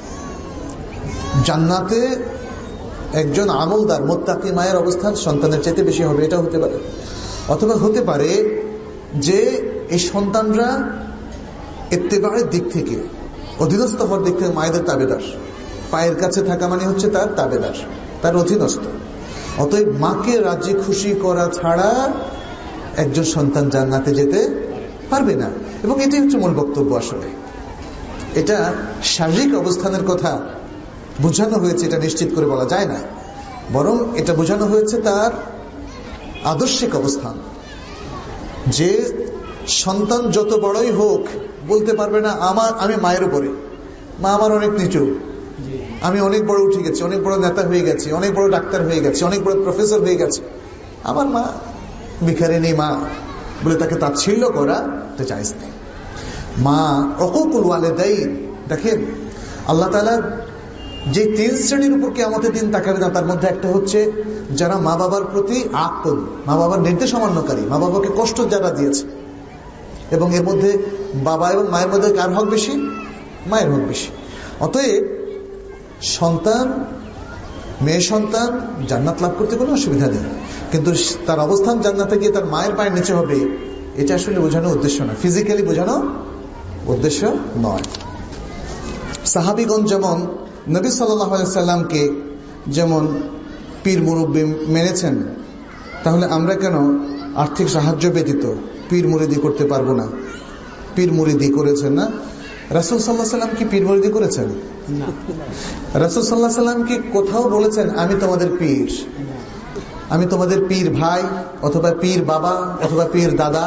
জান্নাতে একজন আমলদার মুত্তাকি মায়ের অবস্থান সন্তানের চাইতে বেশি হবে, এটা হতে পারে। অথবা হতে পারে যে এই সন্তানরা ইত্তেবায়ের দিক থেকে, অধীনস্থ হওয়ার দিক থেকে মায়েদের তাবেদার, পায়ের কাছে থাকা মানে হচ্ছে তার তাবেদার, তার অধীনস্থ। অতএব মাকে রাজি খুশি করা ছাড়া একজন সন্তান জান্নাতে যেতে পারবে না। এবং এটাই হচ্ছে মূল বক্তব্য। আসলে এটা শারীরিক অবস্থানের কথা বোঝানো হয়েছে, এটা নিশ্চিত করে বলা যায় না, বরং এটা বোঝানো হয়েছে তার আদর্শিক অবস্থান। যে সন্তান যত বড়ই হোক বলতে পারবে না আমার আমি মায়ের উপরে, মা আমার অনেক নিচু, আমি অনেক বড় উঠে গেছি, অনেক বড় নেতা হয়ে গেছি, অনেক বড় ডাক্তার হয়ে গেছি, অনেক বড় প্রফেসর হয়ে গেছে, আমার মা ভিখারিনী মা বলে তাকে তাচ্ছিল্য করা তো জায়েজ নেই। মা উকুকুল ওয়ালিদাইন, দেখেন আল্লাহ তাআলা যে তিন শ্রেণীর উপর কিয়ামতের দিন তাকাবে না, তার মধ্যে একটা হচ্ছে যারা মা বাবার প্রতি আকুল, মা বাবার নির্দেশ অমান্যকারী, মা বাবাকে কষ্ট যারা দিয়েছে। এবং এর মধ্যে বাবা এবং মায়ের মধ্যে কার হক বেশি? মায়ের হক বেশি। অতএব সন্তান, মেয়ে সন্তান জান্নাত লাভ করতে কোনো অসুবিধা নেই, কিন্তু তার অবস্থান জান্নাতে গিয়ে তার মায়ের পায়ের নিচে হবে, এটা আসলে বোঝানো উদ্দেশ্য না, ফিজিক্যালি বোঝানো উদ্দেশ্য নয়। সাহাবীগণ যেমন নবী সাল্লাল্লাহু আলাইহি সাল্লামকে যেমন পীর মুরব্বি মেনেছেন, তাহলে আমরা কেন আর্থিক সাহায্য ব্যতীত পীর মুরিদি করতে পারবো না? পীর মুরিদি করেছেন না? রাসূল সাল্লাল্লাহু আলাইহি সাল্লাম কি পীর মুরিদি করেছেন? না। রাসূল সাল্লাল্লাহু আলাইহি সাল্লাম কি কোথাও বলেছেন আমি তোমাদের পীর, আমি তোমাদের পীর ভাই অথবা পীর বাবা অথবা পীর দাদা?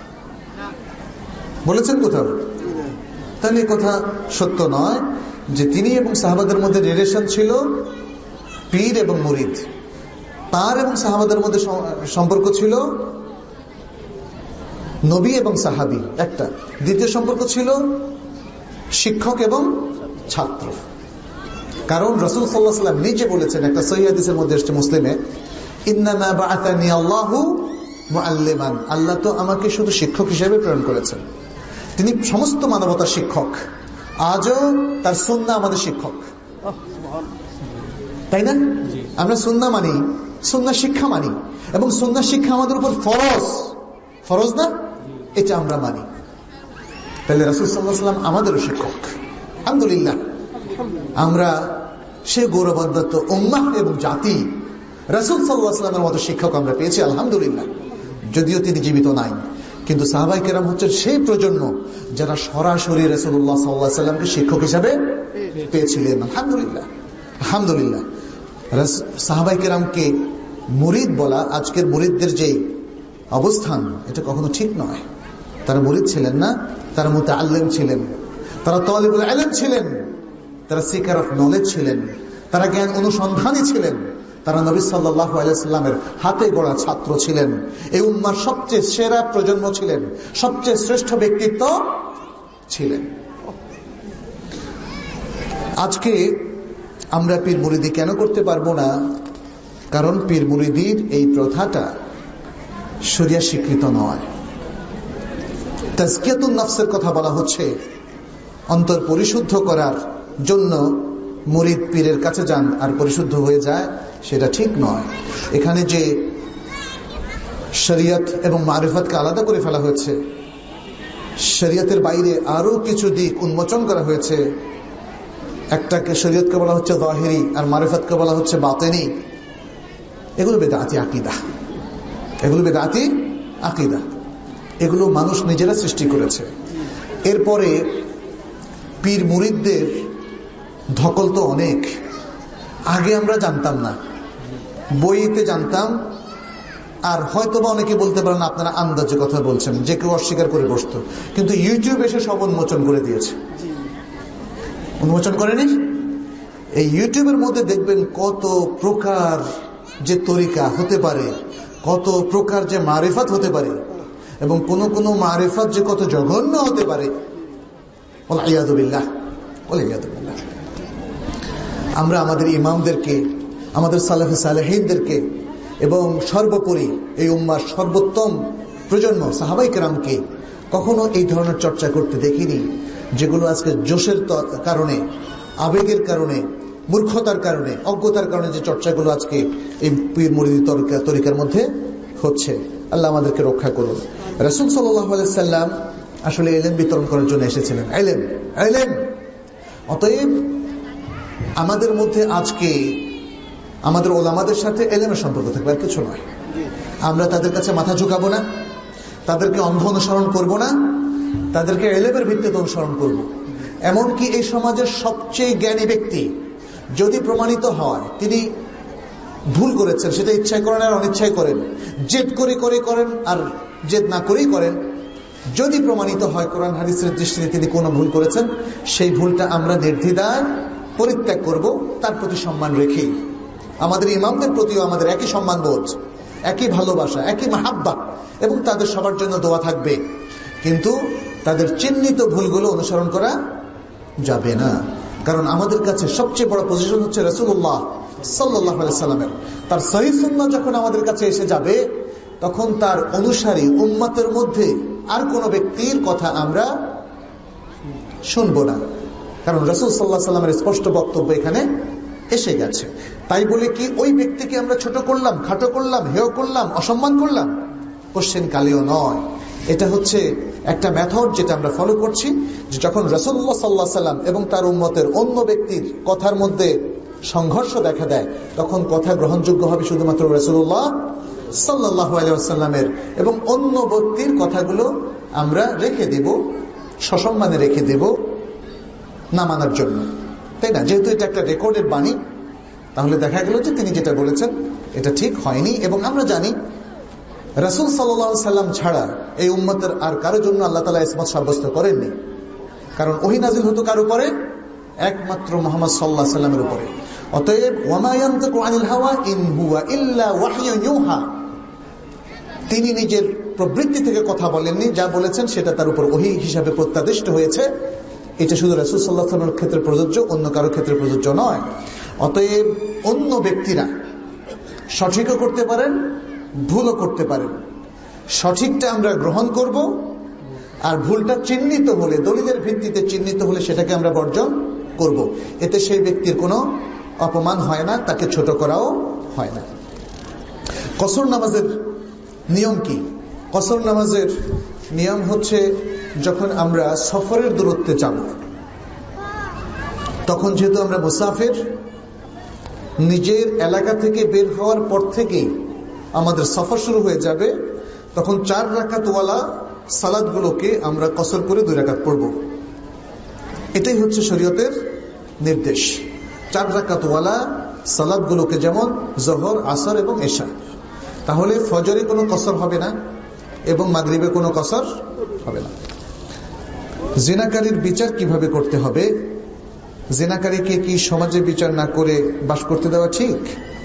বলেছেন কোথাও? তাহলে কথা সত্য নয় যে তিনি এবং সাহাবাদের মধ্যে রিলেশন ছিল পীর এবং মুরিদ। তার এবং সাহাবাদের মধ্যে সম্পর্ক ছিল নবী এবং সাহাবী একটা, দ্বিতীয় সম্পর্ক ছিল শিক্ষক এবং ছাত্র। কারণ রাসূল সাল্লাল্লাহু আলাইহি ওয়াসাল্লাম নিজে বলেছেন একটা সহিহ হাদিসের মধ্যে এসেছে মুসলিমে, ইন্নামা বাআতানি আল্লাহু মুআল্লিমান, আল্লাহ তো আমাকে শুধু শিক্ষক হিসেবে প্রেরণ করেছেন। তিনি সমস্ত মানবতার শিক্ষক, আজও তার সুন্নাহ আমাদের শিক্ষক, তাই না? আমরা সুন্নাহ মানি, সুন্নাহ শিক্ষা মানি, এবং সুন্নাহ শিক্ষা আমাদের উপর ফরজ, ফরজ না? এটা আমরা মানি। তাহলে রাসূল সাল্লাল্লাহু আলাইহি ওয়াসাল্লাম আমাদেরও শিক্ষক। আলহামদুলিল্লাহ, আমরা সে গৌরবান্বিত উম্মাহ এবং জাতি রাসূল সাল্লাল্লাহু আলাইহি ওয়াসাল্লামের মতো শিক্ষক আমরা পেয়েছি, আলহামদুলিল্লাহ। যদিও তিনি জীবিত নাই, কিন্তু সাহাবায়ে কেরাম হচ্ছেন সেই প্রজন্ম যারা সরাসরি রাসূলুল্লাহ সাল্লাল্লাহু আলাইহি ওয়াসাল্লামকে শিক্ষক হিসেবে পেয়েছিলেন। আলহামদুলিল্লাহ, আলহামদুলিল্লাহ। সাহাবায়ে কেরামকে মুরিদ বলা, আজকের মুরিদদের যে অবস্থান, এটা কখনো ঠিক নয়। তারা মুরিদ ছিলেন না, তারা মুতাআল্লিম ছিলেন, তারা তালিবুল ইলম ছিলেন, তারা সিকার অফ নলেজ ছিলেন, তারা জ্ঞান অনুসন্ধানী ছিলেন, তারা নবী সাল্লাল্লাহু আলাইহি সাল্লামের হাতে গড়া ছাত্র ছিলেন, এই উম্মার সবচেয়ে সেরা প্রজন্ম ছিলেন, সবচেয়ে শ্রেষ্ঠ ব্যক্তিত্ব ছিলেন। আজকে আমরা পীর মুরিদি কেন করতে পারবো না? কারণ পীর মুরিদির এই প্রথাটা শরিয়া স্বীকৃত নয়। তাজকিয়াতুন নফসের কথা বলা হচ্ছে, অন্তর পরিশুদ্ধ করার জন্য মুরিদ পীরের কাছে যান আর পরিশুদ্ধ হয়ে যায়, সেটা ঠিক নয়। এখানে যে শরিয়ত এবং মারিফতকে আলাদা করে ফেলা হয়েছে, শরীয়তের বাইরে আরো কিছু দিক উন্মোচন করা হয়েছে। একটাকে শরীয়তকে বলা হচ্ছে যাহিরি, আর মারিফাতকে বলা হচ্ছে বাতিনি। এগুলো বেদাতি আকীদা, এগুলো বেদাতি আকীদা, এগুলো মানুষ নিজেরা সৃষ্টি করেছে। এরপরে পীর মুরিদদের ধকল তো অনেক। আগে আমরা জানতাম না, বইতে জানতাম, আর হয়তোবা অনেকে বলতে পারেন আপনারা আন্দাজে কথা বলছেন, যে কেউ অস্বীকার করে বসতো, কিন্তু ইউটিউব এসে সব উন্মোচন করে দিয়েছে। উন্মোচন করেনি? এই ইউটিউবের মধ্যে দেখবেন কত প্রকার যে তরিকা হতে পারে, কত প্রকার যে মারিফাত হতে পারে, এবং কোন কোন মারিফাত যে কত জঘন্য হতে পারে। ওয়ালিয়াযু বিল্লাহ, ওয়ালিয়াযু বিল্লাহ। আমরা আমাদের ইমামদেরকে, আমাদের সালাফে সালেহিনদেরকে, এবং সর্বোপরি এই উম্মার সর্বোত্তম প্রজন্ম সাহাবায়ে কেরামকে কখনো এই ধরনের চর্চা করতে দেখিনি, যেগুলো আজকে জোশের কারণে, আবেগের কারণে, মূর্খতার কারণে, অজ্ঞতার কারণে যে চর্চাগুলো আজকে এই পীর মুরিদি তরিকার মধ্যে হচ্ছে। আল্লাহ আমাদেরকে রক্ষা করুন। রাসূল সাল্লাল্লাহু আলাইহি সাল্লাম আসলে ইলম বিতরণ করার জন্য এসেছিলেন। ইলম, ইলম। অতএব আমাদের মধ্যে আজকে আমাদের ওলামাদের সাথে ইলমের সম্পর্ক থাকবে, আর কিছু নয়। আমরা তাদের কাছে মাথা ঝুঁকাবো না, তাদেরকে অন্ধ অনুসরণ করব না, তাদেরকে ইলমের ভিত্তিতে অনুসরণ করব। এমনকি এই সমাজের সবচেয়ে জ্ঞানী ব্যক্তি যদি প্রমাণিত হয় তিনি ভুল করেছেন, সেটা ইচ্ছায় করেন আর অনিচ্ছায় করেন, জেদ করে করে করেন আর জেদ না করেই করেন, যদি প্রমাণিত হয় কোরআন হাদিসের দৃষ্টিতে তিনি কোনো ভুল করেছেন, সেই ভুলটা আমরা নির্দ্বিধায় পরিত্যাগ করব, তার প্রতি সম্মান রেখেই। আমাদের ইমামদের প্রতিও আমাদের একই সম্মানবোধ, একই ভালোবাসা, একই মাহাব্বা, এবং তাদের সবার জন্য দোয়া থাকবে। কিন্তু তাদের চিহ্নিত ভুলগুলো অনুসরণ করা যাবে না, কারণ আমাদের কাছে সবচেয়ে বড় পজিশন হচ্ছে রাসূলুল্লাহ সাল্লাল্লাহু আলাইহি সাল্লামের। তার সহিহ সুন্নাহ যখন আমাদের কাছে এসে যাবে, তখন তার অনুসারী উম্মতের মধ্যে আর কোন ব্যক্তির কথা আমরা শুনবো না, কারণ রাসূল সাল্লাল্লাহু আলাইহি সাল্লামের স্পষ্ট বক্তব্য এখানে এসে গেছে। তাই বলে কি ওই ব্যক্তিকে আমরা ছোট করলাম, খাটো করলাম, হেয় করলাম, অসম্মান করলাম? কোশ্চেন কালেও নয়। এটা হচ্ছে একটা মেথড যেটা আমরা ফলো করছি, যে যখন রাসূলুল্লাহ সাল্লাল্লাহু আলাইহি সাল্লাম এবং তার উম্মতের অন্য ব্যক্তির কথার মধ্যে সংঘর্ষ দেখা দেয়, তখন কথা গ্রহণযোগ্য হবে শুধুমাত্র রাসূলুল্লাহ সাল্লাল্লাহু আলাইহি ওয়াসাল্লামের, এবং অন্য ব্যক্তির কথাগুলো আমরা রেখে দেব, সসম্মানে রেখে দেব না মানার জন্য, তাই না? যেহেতু এটা একটা রেকর্ডের বাণী, তাহলে দেখা গেল যে তিনি যেটা বলেছেন এটা ঠিক হয়নি। এবং আমরা জানি রাসূল সাল্লাল্লাহু আলাইহি সাল্লাম ছাড়া এই উম্মতের আর কারোর জন্য আল্লাহ তাআলা ইসমাত সাব্যস্ত করেননি, কারণ ওহী নাযিল হতো কার উপরে? একমাত্র মুহাম্মদ সাল্লাল্লাহু আলাইহি সাল্লামের উপরে। অতএব ওয়া মা ইয়ানতিকু আনিল হাওয়া ইন হুয়া ইল্লা ওয়াহয়ুন ইউহা, তিনি নিজের প্রবৃত্তি থেকে কথা বলেননি, যা বলেছেন সেটা তার উপর ওহী হিসাবে প্রত্যাদিষ্ট হয়েছে। এটা শুধু রাসূল সাল্লাল্লাহু আলাইহি ওয়াসাল্লামের ক্ষেত্রে প্রযোজ্য, অন্য কারো ক্ষেত্রে প্রযোজ্য নয়। অতএব অন্য ব্যক্তিরা সঠিকও করতে পারেন, ভুলও করতে পারেন। সঠিকটা আমরা গ্রহণ করব, আর ভুলটা চিহ্নিত হলে, দলিলের ভিত্তিতে চিহ্নিত হলে সেটাকে আমরা বর্জন করব। এতে সেই ব্যক্তির কোনো অপমান হয় না, তাকে ছোট করাও হয় না। কসর নামাজের নিয়ম কি? কসর নামাজের নিয়ম হচ্ছে, যখন আমরা সফরের দূরত্বে যাব, তখন যেহেতু আমরা মুসাফির, নিজের এলাকা থেকে বের হওয়ার পর থেকেই আমাদের সফর শুরু হয়ে যাবে, তখন চার রাকাতওয়ালা সালাতগুলোকে আমরা কসর করে দুই রাকাত পড়ব। এটাই হচ্ছে শরীয়তের নির্দেশ। চার রাকাতওয়ালা সালাতগুলোকে, যেমন জোহর, আসর এবং এশা। তাহলে ফজরে কোনো কসর হবে না এবং মাগরিবে কোনো কসর হবে না। জিনাকারীর বিচার কিভাবে করতে হবে? জিনাকারীকে কি সমাজে বিচার না করে বাস করতে দেওয়া ঠিক?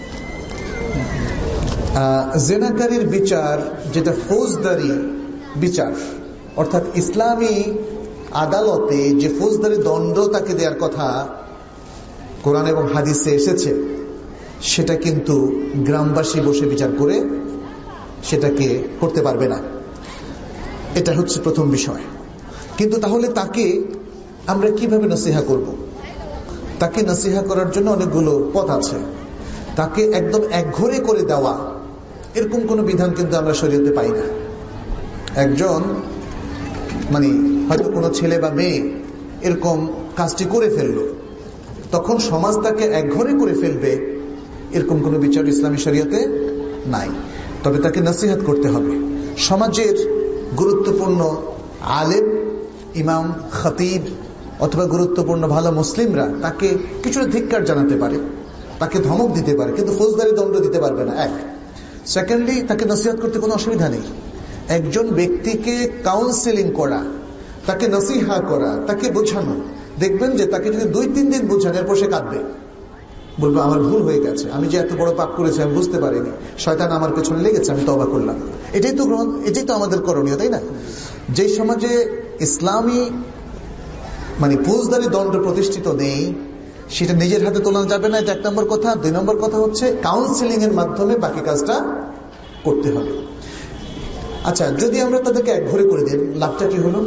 জিনাকারীর বিচার যেটা ফৌজদারি বিচার, অর্থাৎ ইসলামী আদালতে যে ফৌজদারি দণ্ড তাকে দেওয়ার কথা কোরআন এবং হাদিসে এসেছে, সেটা কিন্তু গ্রামবাসী বসে বিচার করে সেটাকে করতে পারবে না। এটা হচ্ছে প্রথম বিষয়। কিন্তু তাহলে তাকে আমরা কিভাবে নসিহা করব? তাকে নসিহা করার জন্য অনেকগুলো পথ আছে। তাকে একদম একঘরে করে দেওয়া, এরকম কোনো বিধান কিন্তু আমরা শরীয়তে পাই না। একজন মানে হয়তো কোনো ছেলে বা মেয়ে এরকম কাজটি করে ফেললো, তখন সমাজ তাকে একঘরে করে ফেলবে এরকম কোনো বিচার ইসলামী শরীয়তে নাই। তবে তাকে নসিহত করতে হবে। সমাজের গুরুত্বপূর্ণ আলেম, ইমাম, খতিব অথবা গুরুত্বপূর্ণ ভালো মুসলিমরা তাকে কিছুটা ধিক্কার জানাতে পারে, তাকে ধমক দিতে পারে, কিন্তু ফৌজদারি দণ্ড দিতে পারবে না। এক সেকেন্ডলি তাকে নসিহত করতে কোনো অসুবিধা নেই। একজন ব্যক্তিকে কাউন্সেলিং করা, তাকে নসিহা করা, তাকে বোঝানো, দেখবেন যে তাকে যদি দুই তিন দিন বোঝান এরপর সে কাঁদবে, বলবো আমার ভুল হয়ে গেছে, আমি যে এত বড় পাপ করেছি আমি বুঝতে পারিনি, শয়তান আমার পেছনে লেগেছে, আমি তওবা করলাম। এটাই তো গ্রহণ, এটাই তো আমাদের করণীয়, তাই না? যে সমাজে ইসলামী মানে ফৌজদারি দণ্ড প্রতিষ্ঠিত নেই, সেটা নিজের হাতে তোলা যাবে না, এটা এক নম্বর কথা। দুই নম্বর কথা হচ্ছে কাউন্সিলিং এর মাধ্যমে বাকি কাজটা করতে হবে। আচ্ছা, যদি আমরা তাদেরকে একঘরে করে দিই, লাভটা কি হলো?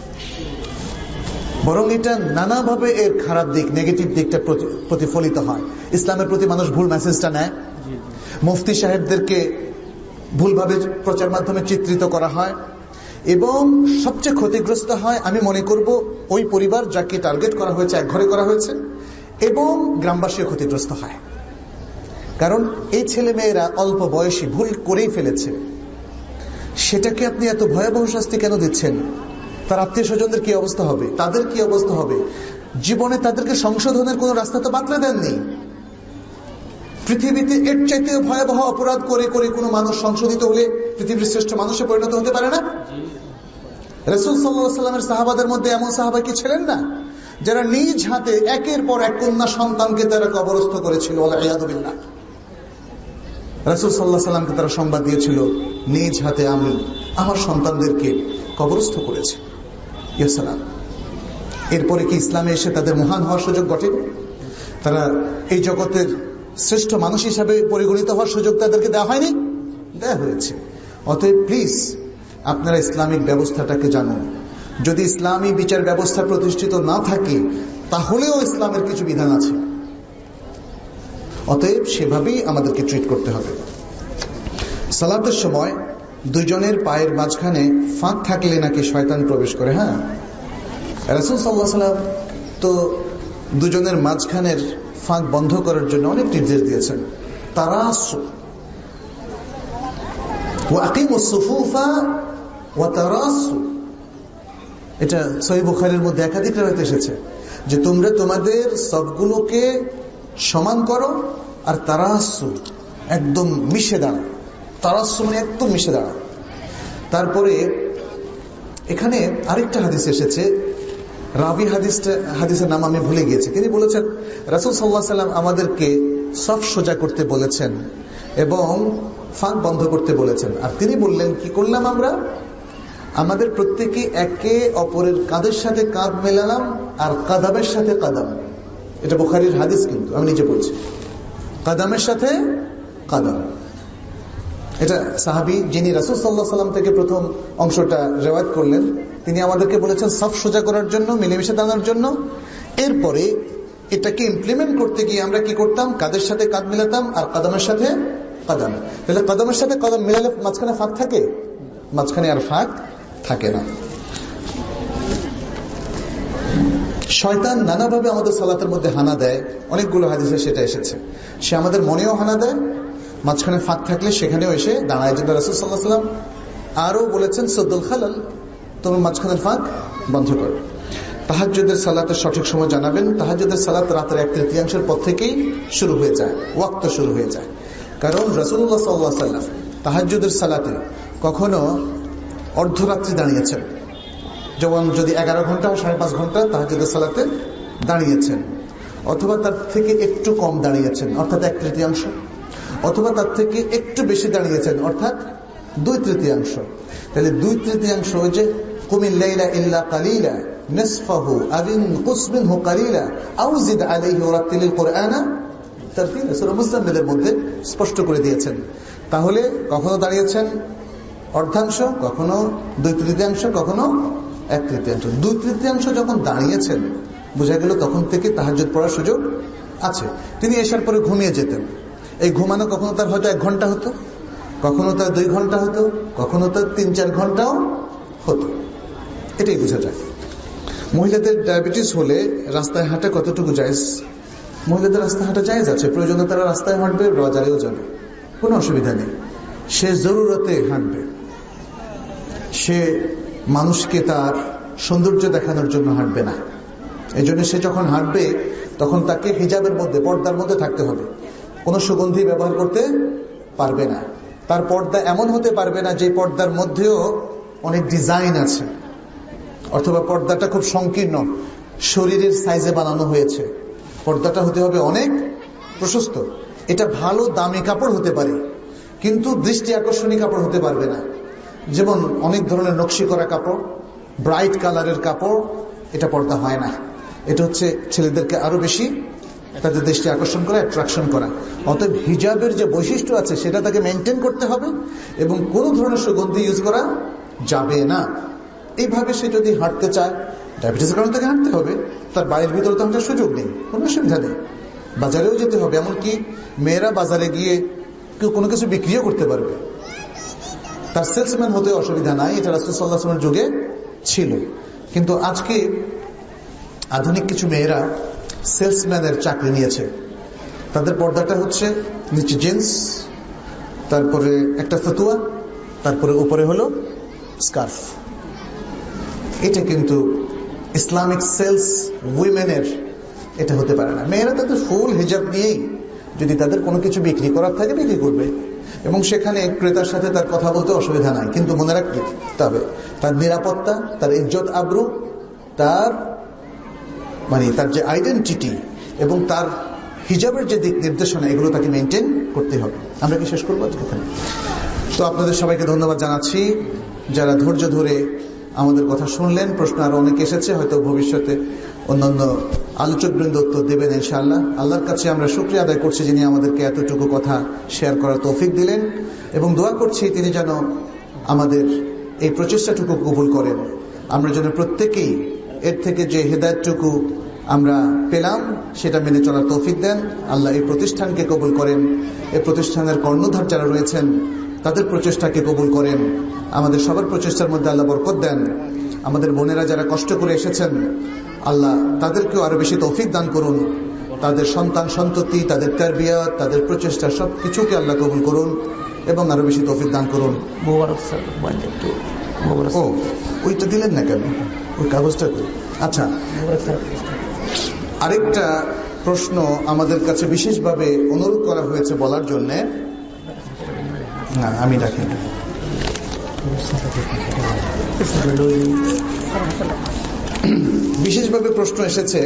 বরং এটা নানাভাবে এর খারাপ দিক, নেগেটিভ দিকটা প্রতিফলিত হয়। ইসলামের প্রতি মানুষ ভুল মেসেজটা নেয়, মুফতি সাহেবদেরকে ভুলভাবে প্রচার মাধ্যমে চিত্রিত করা হয়, এবং সবচেয়ে ক্ষতিগ্রস্ত হয় আমি মনে করব ওই পরিবার যাকে টার্গেট করা হয়েছে, একঘরে করা হয়েছে, এবং গ্রামবাসীও ক্ষতিগ্রস্ত হয়। কারণ এই ছেলে মেয়েরা অল্প বয়সী ভুল করেই ফেলেছে, সেটাকে আপনি এত ভয়াবহ শাস্তি কেন দিচ্ছেন? তার আত্মীয় স্বজনদের কি অবস্থা হবে, তাদের কি অবস্থা হবে? জীবনে তাদেরকে সংশোধনের কোন রাস্তা তো বাতলে দেননি। পৃথিবীতে এর চাইতে ভয়াবহ অপরাধ করে করে কোনো মানুষ সংশোধিত হলে পৃথিবীর শ্রেষ্ঠ মানুষে পরিণত হতে পারে না? রাসূল সাল্লাল্লাহু আলাইহি ওয়াসাল্লামের সাহাবাদের মধ্যে এমন সাহাবা কি ছিলেন না যারা নিজ হাতে একের পর এক কন্যা সন্তানকে তারা কবরস্থ করেছিল? ওয়ালিয়াযু বিল্লাহ। রাসূল সাল্লাল্লাহু আলাইহি ওয়াসাল্লামকে তারা সংবাদ দিয়েছিল, নিজ হাতে আমি আমার সন্তানদেরকে কবরস্থ করেছি। ইয়া সালাম। এরপরে কি ইসলামে এসে তাদের মহান হওয়ার সুযোগ ঘটে? তারা এই জগতের শ্রেষ্ঠ মানুষ হিসাবে পরিগণিত হওয়ার সুযোগ তাদেরকে দেওয়া হয়নি? দেওয়া হয়েছে। অতএব প্লিজ আপনারা ইসলামিক ব্যবস্থাটাকে জানুন। যদি ইসলামী বিচার ব্যবস্থা প্রতিষ্ঠিত না থাকে তাহলেও ইসলামের কিছু বিধান আছে, অতএব সেভাবেই আমাদেরকে ট্রিট করতে হবে। সালাতের সময় দুইজনের পায়ের মাঝখানে ফাঁক থাকলে নাকি শয়তান প্রবেশ করে। হ্যাঁ, রাসূল সাল্লাল্লাহু আলাইহি ওয়াসাল্লাম তো দুজনের মাঝখানের ফাঁক বন্ধ করার জন্য অনেক নির্দেশ দিয়েছেন। তারাসু ওয়া আকিমুস সুফুফা ওয়া তারাসু, এটা সহিহ বুখারীর মধ্যে একাধিক রাওয়ায়াতে এসেছে যে তোমরা তোমাদের সফগুলোকে সমান করো আর তারাসু একদম মিশে দাঁড়াও। তারাসু মানে একদম মিশে দাঁড়াও। তারপরে এখানে আরেকটা হাদিস এসেছে, রাবি হাদিসটা হাদিসের নাম আমি ভুলে গিয়েছি। তিনি বলেছেন রাসূল সাল্লাল্লাহু আলাইহি ওয়াসাল্লাম আমাদেরকে সফ সোজা করতে বলেছেন এবং ফাঁক বন্ধ করতে বলেছেন। আর তিনি বললেন কি করলাম আমরা? আমাদের প্রত্যেকে একে অপরের কাঁধের সাথে কাঁধ মেলালাম আর কাদামের সাথে কাদাম। এটা বুখারীর হাদিস, কিন্তু আমি নিজে বলছি, কাদামের সাথে কাদাম। এটা সাহাবী যিনি রাসূল সাল্লাল্লাহু আলাইহি ওয়াসাল্লাম থেকে প্রথম অংশটা রিওয়ায়াত করলেন, তিনি আমাদেরকে বলেছেন সফ সোজা করার জন্য, মিলেমিশে দাঁড়ানোর জন্য। এরপরে এটাকে ইমপ্লিমেন্ট করতে গিয়ে আমরা কি করতাম? কাদের সাথে কাঁধ মিলাতাম আর কাদামের সাথে কাদাম। তাহলে কাদামের সাথে কাদাম মিলালে মাঝখানে ফাঁক থাকে? মাঝখানে আর ফাঁক থাকে না। শয়তান নানাভাবে আমাদের সালাতের মধ্যে হানা দেয়, অনেকগুলো হাদিসে সেটা এসেছে। সে আমাদের মনেও হানা দেয়, মাঝখানে ফাঁক থাকলে সেখানেও এসে দাঁড়ায়। যেটা রাসূল সাল্লাল্লাহু আলাইহি ওয়াসাল্লাম আরো বলেছেন সুদ্দুল খালাল, তোমার মাঝখানের ফাঁক বন্ধ করো। তাহাজ্জুদের সালাতের সঠিক সময় জানাবেন। তাহাজ্জুদের সালাত রাতের এক তৃতীয়াংশের পর থেকেই শুরু হয়ে যায়, ওয়াক্ত শুরু হয়ে যায়। কারণ রাসূলুল্লাহ সাল্লাল্লাহু আলাইহি ওয়াসাল্লাম তাহাজ্জুদের সালাতে কখনো অর্ধরাত্রি দাঁড়িয়েছেন, যেমন যদি এগারো ঘন্টা সাড়ে পাঁচ ঘন্টা তাহাজ্জুদের সালাতে দাঁড়িয়েছেন, অথবা তার থেকে একটু কম দাঁড়িয়েছেন অর্থাৎ এক তৃতীয়াংশ, অথবা তার থেকে একটু বেশি দাঁড়িয়েছেন অর্থাৎ দুই তৃতীয়াংশ। তাহলে দুই তৃতীয়াংশ ওই যে কুমিল লাইলা ইল্লা কালিলা নিসফাহু আবিন কুসমিনহু কালিলা আও জিদ আলাইহি ওয়ারাতিলিল কুরআনা তারতিলা, সূরা মুজাম্মিলের মধ্যে স্পষ্ট করে দিয়েছেন। তাহলে কখনো দাঁড়িয়েছেন অর্ধাংশ, কখনো দুই তৃতীয়াংশ, কখনো এক তৃতীয়াংশ। দুই তৃতীয়াংশ যখন দাঁড়িয়েছেন বোঝা গেল তখন থেকে তাহাজ্জুদ পড়ার সুযোগ আছে। তিনি এসার পরে ঘুমিয়ে যেতেন। এই ঘুমানো কখনো তার হয়তো এক ঘন্টা হতো, কখনো তার দুই ঘন্টা হতো, কখনো তার তিন চার ঘন্টাও হতো। এটাই বোঝা যায়। মহিলাদের ডায়াবেটিস হলে রাস্তায় হাঁটা কতটুকু জায়েজ? মহিলাদের রাস্তায় হাঁটা জায়েজ আছে, প্রয়োজনে তারা রাস্তায় হাঁটবে, বাজারেও যাবে, কোনো অসুবিধা নেই। সে জরুরতে হাঁটবে, সে মানুষকে তার সৌন্দর্য দেখানোর জন্য হাঁটবে না। এই জন্য সে যখন হাঁটবে তখন তাকে হিজাবের মধ্যে, পর্দার মধ্যে থাকতে হবে। কোনো সুগন্ধি ব্যবহার করতে পারবে না। তার পর্দা এমন হতে পারবে না যে পর্দার মধ্যেও অনেক ডিজাইন আছে, অথবা পর্দাটা খুব সংকীর্ণ, শরীরের সাইজে বানানো হয়েছে। পর্দাটা হতে হবে অনেক প্রশস্ত। এটা ভালো দামি কাপড় হতে পারে, কিন্তু দৃষ্টি আকর্ষণী কাপড় হতে পারবে না। যেমন অনেক ধরনের নকশি করা কাপড়, ব্রাইট কালারের কাপড়, এটা পর্দা হয় না। এটা হচ্ছে ছেলেদেরকে আরো বেশি তাদের দৃষ্টি আকর্ষণ করা, অ্যাট্রাকশন করা। অতএব হিজাবের যে বৈশিষ্ট্য আছে সেটা তাকে মেনটেন করতে হবে, এবং কোনো ধরনের সুগন্ধি ইউজ করা যাবে না। এইভাবে সে যদি হাঁটতে চায়, ডায়াবেটিসের কারণে তাকে হাঁটতে হবে, তার বাড়ির ভিতরে তো হাঁটার সুযোগ নেই, কোনো অসুবিধা নেই। বাজারেও যেতে হবে, এমনকি মেয়েরা বাজারে গিয়ে কেউ কোনো কিছু বিক্রিও করতে পারবে, তার সেলসম্যান হতে অসুবিধা নাই। এটা রাসূল সাল্লাল্লাহু আলাইহি ওয়াসাল্লামের যুগে ছিল। কিন্তু আজকে আধুনিক কিছু মেয়েরা সেলসম্যানের চাকরি নিয়েছে। তাদের পর্দাটা হচ্ছে নিচে জিন্স, তারপরে একটা ফতুয়া, তারপরে উপরে হলো স্কার্ফ। এটা কিন্তু ইসলামিক সেলস উইমেনের এটা হতে পারে না। মেয়েরা তাদের ফুল হিজাব নিয়েই যদি তাদের কোনো কিছু বিক্রি করার থাকে বিক্রি করবে, এবং সেখানে ক্রেতার সাথে তার কথা বলতে অসুবিধা নাই। কিন্তু মনে রাখতে হবে তার নিরাপত্তা, তার ইজ্জত আবরু, তার মানে তার যে আইডেন্টিটি এবং তার হিজাবের যে দিক নির্দেশনা, এগুলো তাকে মেনটেন করতে হবে। আমরা কি শেষ করবো এখানে? তো আপনাদের সবাইকে ধন্যবাদ জানাচ্ছি যারা ধৈর্য ধরে আমাদের কথা শুনলেন। প্রশ্ন আরো অনেক এসেছে, হয়তো ভবিষ্যতে অন্যান্য আলোচকবৃন্দ উত্তর দেবেন ইনশাআল্লাহ। আল্লাহর কাছে আমরা শুকরিয়া আদায় করছি যিনি আমাদেরকে এতটুকু কথা শেয়ার করার তৌফিক দিলেন, এবং দোয়া করছি তিনি যেন আমাদের এই প্রচেষ্টাটুকু কবুল করেন। আমরা যেন প্রত্যেকেই এর থেকে যে হেদায়েতটুকু আমরা পেলাম সেটা মেনে চলার তৌফিক দেন। আল্লাহ এই প্রতিষ্ঠানকে কবুল করেন, এই প্রতিষ্ঠানের কর্ণধার যারা রয়েছেন তাদের প্রচেষ্টাকে কবুল করেন। আমাদের সবার প্রচেষ্টার মধ্যে আল্লাহ বরকত দেন। আমাদের বোনেরা যারা কষ্ট করে এসেছেন, আল্লাহ তাদেরকেও আরো বেশি তৌফিক দান করুন। তাদের সন্তান সন্ততি, তাদের তারবিয়ত, তাদের প্রচেষ্টা সবকিছুকে আল্লাহ কবুল করুন এবং আরো বেশি তৌফিক দান করুন। ও ওইটা দিলেন না কেন, ওই কাগজটা? আচ্ছা, আরেকটা প্রশ্ন আমাদের কাছে বিশেষভাবে অনুরোধ করা হয়েছে বলার জন্য। না, আমি রাখি। বিশেষভাবে প্রশ্ন এসেছে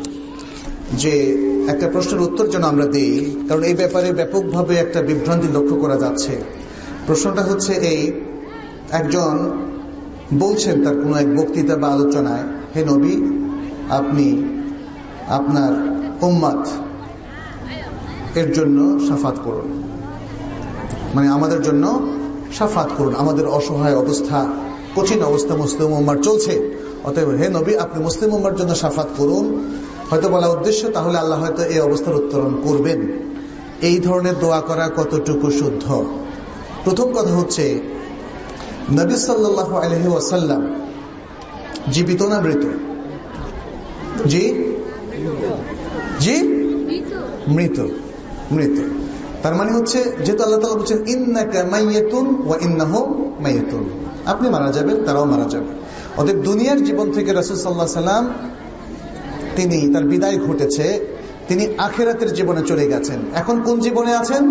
যে একটা প্রশ্নের উত্তর যেন আমরা দিই, কারণ এই ব্যাপারে ব্যাপকভাবে একটা বিভ্রান্তি লক্ষ্য করা যাচ্ছে। প্রশ্নটা হচ্ছে এই, একজন বলছেন তার কোনো এক বক্তৃতা বা আলোচনায়, হে নবী, আপনি আপনার উম্মত এর জন্য শাফাত করুন, মানে আমাদের জন্য শাফাত করুন, আমাদের অসহায় অবস্থা, কঠিন অবস্থা মুসলিম উম্মার চলছে, অতএব হে নবী আপনি মুসলিম উম্মার জন্য শাফাত করুন। হয়তো বলা উদ্দেশ্য তাহলে আল্লাহ হয়তো এই অবস্থার উত্তরণ করবেন। এই ধরনের দোয়া করা কতটুকু শুদ্ধ? প্রথম কথা হচ্ছে, নবী সাল্লাল্লাহু আলাইহি ওয়াসাল্লাম জীবিত না মৃত? জি জি মৃত। মৃত তার মানে হচ্ছে, যেহেতু আল্লাহ তাআলা বলেছেন ইন্নাকা মাইয়াতুন ওয়া ইন্নাহুম মাইয়াতুন, আপনি মারা যাবেন, তারাও মারা যাবে। অতএব দুনিয়ার জীবন থেকে রাসূল সাল্লাল্লাহু আলাইহি ওয়াসাল্লাম তিনি তার বিদায় ঘটেছে, তিনি আখিরাতের জীবনে চলে গেছেন। এখন কোন জীবনে আছেন?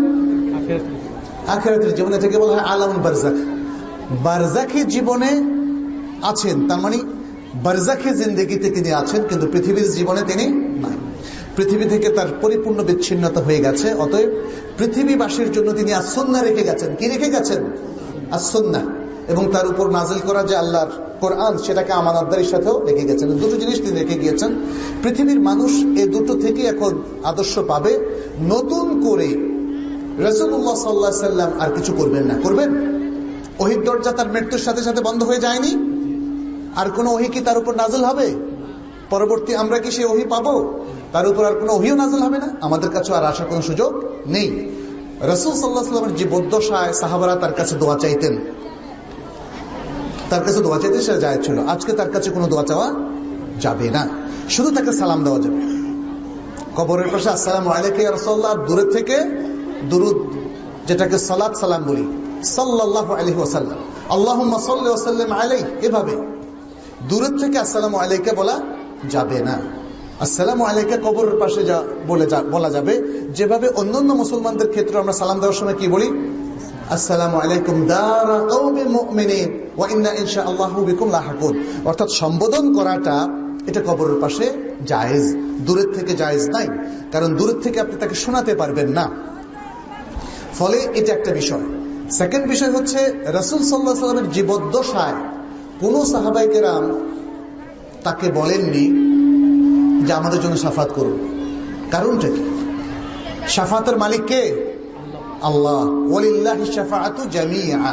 আখিরাতের জীবনে, থেকে বলা হয় আলামুল বারজাখ। বারজাখী জীবনে আছেন, তার মানে বারজাখী জিন্দেগিতে তিনি আছেন, কিন্তু পৃথিবীর জীবনে তিনি নাই। পৃথিবী থেকে তার পরিপূর্ণ বিচ্ছিন্নতা হয়ে গেছে। অতএব পৃথিবীবাসীর জন্য তিনি as-সুন্নাহ রেখে গেছেন। কি রেখে গেছেন? as-সুন্নাহ। এবং তার উপর নাজিল করা যে আল্লাহর কোরআন, সেটাকে আমানতদারির সাথেও রেখে গেছেন। দুটো জিনিস তিনি রেখে গিয়েছেন। পৃথিবীর মানুষ এই দুটো থেকে এখন আদর্শ পাবে। নতুন করে রাসূলুল্লাহ সাল্লাল্লাহু আলাইহি ওয়াসাল্লাম আর কিছু করবেন না। করবেন? ওহীর দরজা তার মৃত্যুর সাথে সাথে বন্ধ হয়ে যায়নি। আর কোন ওহী কি তার উপর নাজিল হবে? পরবর্তী আমরা কি সেই ওহী পাবো? তার উপর আর কোনো ওহীও নাজিল হবে না। আমাদের কাছে আর আসার কোনো সুযোগ নেই। রাসূল সাল্লাল্লাহু আলাইহি ওয়াসাল্লামের জীবদ্দশায় সাহাবারা তার কাছে দোয়া চাইতেন। তার কাছে দোয়া চাইতে সেটা জায়েজ ছিল। আজকে তার কাছে কোনো দোয়া চাওয়া যাবে না, শুধু তাকে সালাম দেওয়া যাবে। কবরের পাশে আসসালামু আলাইকা ইয়া রাসূলুল্লাহ, দূরের থেকে দুরুদ, যেটাকে সালাত সালাম বলি, সাল্লাল্লাহু আলাইহি ওয়াসাল্লাম, আল্লাহুম্মা সাল্লি ওয়া সাল্লিম আলাইহি, এভাবে দূরের থেকে আসসালামু আলাইকা বলা যাবে না। আসসালামু আলাইকা কবরের পাশে যা বলে বলা যাবে, যেভাবে অন্যান্য মুসলমানদের ক্ষেত্রে আমরা সালাম দেওয়ার সময় কি বলি, আসসালামু আলাইকুম দারা কওমিল মুমিনিন ওয়া ইন্না ইনশাআল্লাহু বিকুম লাহিকুন। অর্থাৎ সম্বোধন করাটা এটা কবরের পাশে জায়েজ, দূরের থেকে জায়েজ নাই, কারণ দূরের থেকে আপনি তাকে শোনাতে পারবেন না। ফলে এটা একটা বিষয়। সেকেন্ড বিষয় হচ্ছে রাসূল সাল্লাল্লাহু আলাইহি ওয়াসাল্লামের জীবদ্দশায় কোন সাহাবায়ে কেরাম তাকে বলেননি যে আমাদের জন্য শাফাত করুন। কারণটা কি? শাফাতের মালিক কে? আল্লাহ। ওয়ালিল্লাহি শাফাআতু জামিআ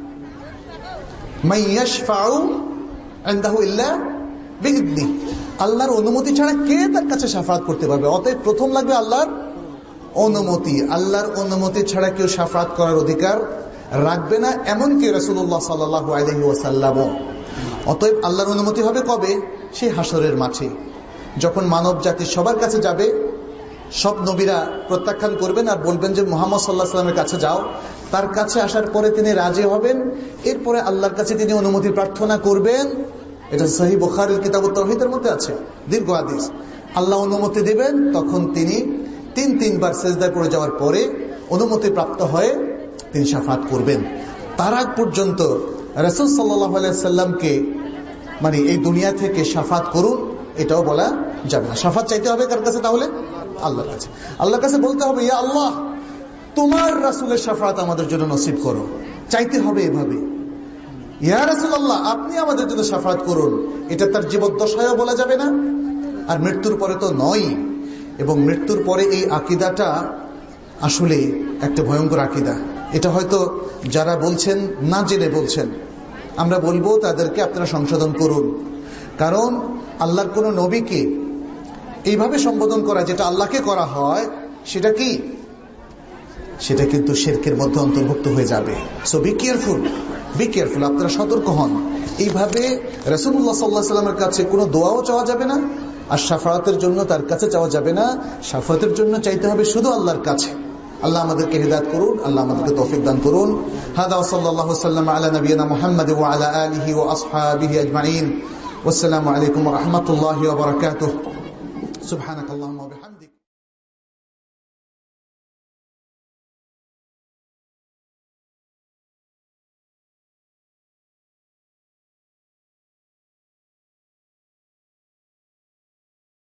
মান ইয়াশফাউ ইনদাহু ইল্লা বিইذনি। আল্লাহর অনুমতি ছাড়া কে তার কাছে শাফাত করতে পারবে? অতএব প্রথম লাগবে আল্লাহর অনুমতি। আল্লাহর অনুমতি ছাড়া কেউ শাফাত করার অধিকার রাখবে না, এমনকি রাসূলুল্লাহ সাল্লাল্লাহু আলাইহি ওয়াসাল্লাম। অতএব আল্লাহর অনুমতি হবে কবে? সেই হাসরের মাঠে, যখন মানব জাতি সবার কাছে যাবে, সব নবীরা প্রত্যাখ্যান করবেন আর বলবেন যে মুহাম্মদ সাল্লাল্লাহু আলাইহি ওয়াসাল্লামের কাছে যাও। তার কাছে আসার পরে তিনি রাজি হবেন, এরপরে আল্লাহর কাছে তিনি অনুমতি প্রার্থনা করবেন। এটা সহিহ বুখারীর কিতাবুত তাওহীদের মধ্যে আছে, দীর্ঘ হাদিস। আল্লাহ অনুমতি দিবেন, তখন তিনি তিন তিনবার সিজদায় পড়ে যাওয়ার পরে অনুমতি প্রাপ্ত হয়ে তিনি শাফাত করবেন। তার আগ পর্যন্ত রাসূল সাল্লাল্লাহু আলাইহি ওয়াসাল্লামকে মানে এই দুনিয়া থেকে শাফাত করুন এটাও বলা যাবে না। শাফাত চাইতে হবে কার কাছে? তাহলে আল্লাহর কাছে। আল্লাহর কাছে বলতে হবে, ইয়া আল্লাহ, তোমার রাসূলের শাফাত আমাদের জন্য নসিব করো। চাইতে হবে এভাবে, ইয়া রাসূলুল্লাহ, আপনি আমাদের জন্য শাফাত করুন। এটা তার জীবদ্দশায়ও বলা যাবে না, আর মৃত্যুর পরে তো নয়। এবং মৃত্যুর পরে এই আকীদাটা আসলে একটা ভয়ঙ্কর আকীদা। এটা হয়তো যারা বলছেন না জেনে বলছেন, আমরা বলবো তাদেরকে আপনারা সংশোধন করুন। কারণ আল্লাহর কোন নবীকে এইভাবে সম্বোধন করা, যেটা আল্লাহকে করা হয়, সেটা কি? সেটা কিন্তু শিরকের মধ্যে অন্তর্ভুক্ত হয়ে যাবে। So be careful, be careful, আপনারা সতর্ক হন। এইভাবে রাসূলুল্লাহ সাল্লাল্লাহু আলাইহি ওয়াসাল্লামের কাছে কোনো দোয়াও চাওয়া যাবে না, আর শাফাআতের জন্য তার কাছে চাওয়া যাবে না। শাফাআতের জন্য চাইতে হবে শুধু আল্লাহর কাছে। আল্লাহ আমাদেরকে হিদায়াত করুন, আল্লাহ আমাদেরকে তৌফিক দান করুন। হাদা ওয়া সাল্লাল্লাহু সাল্লাম আলা নবিয়িনা মুহাম্মাদ ওয়া আলা আলিহি ওয়া আসহাবিহি আজমাইন। ওয়াসসালামু আলাইকুম ওয়া রাহমাতুল্লাহি ওয়া বারাকাতুহু। সুবহানাকাল্লাহুম্মা ওয়া বিহামদিক।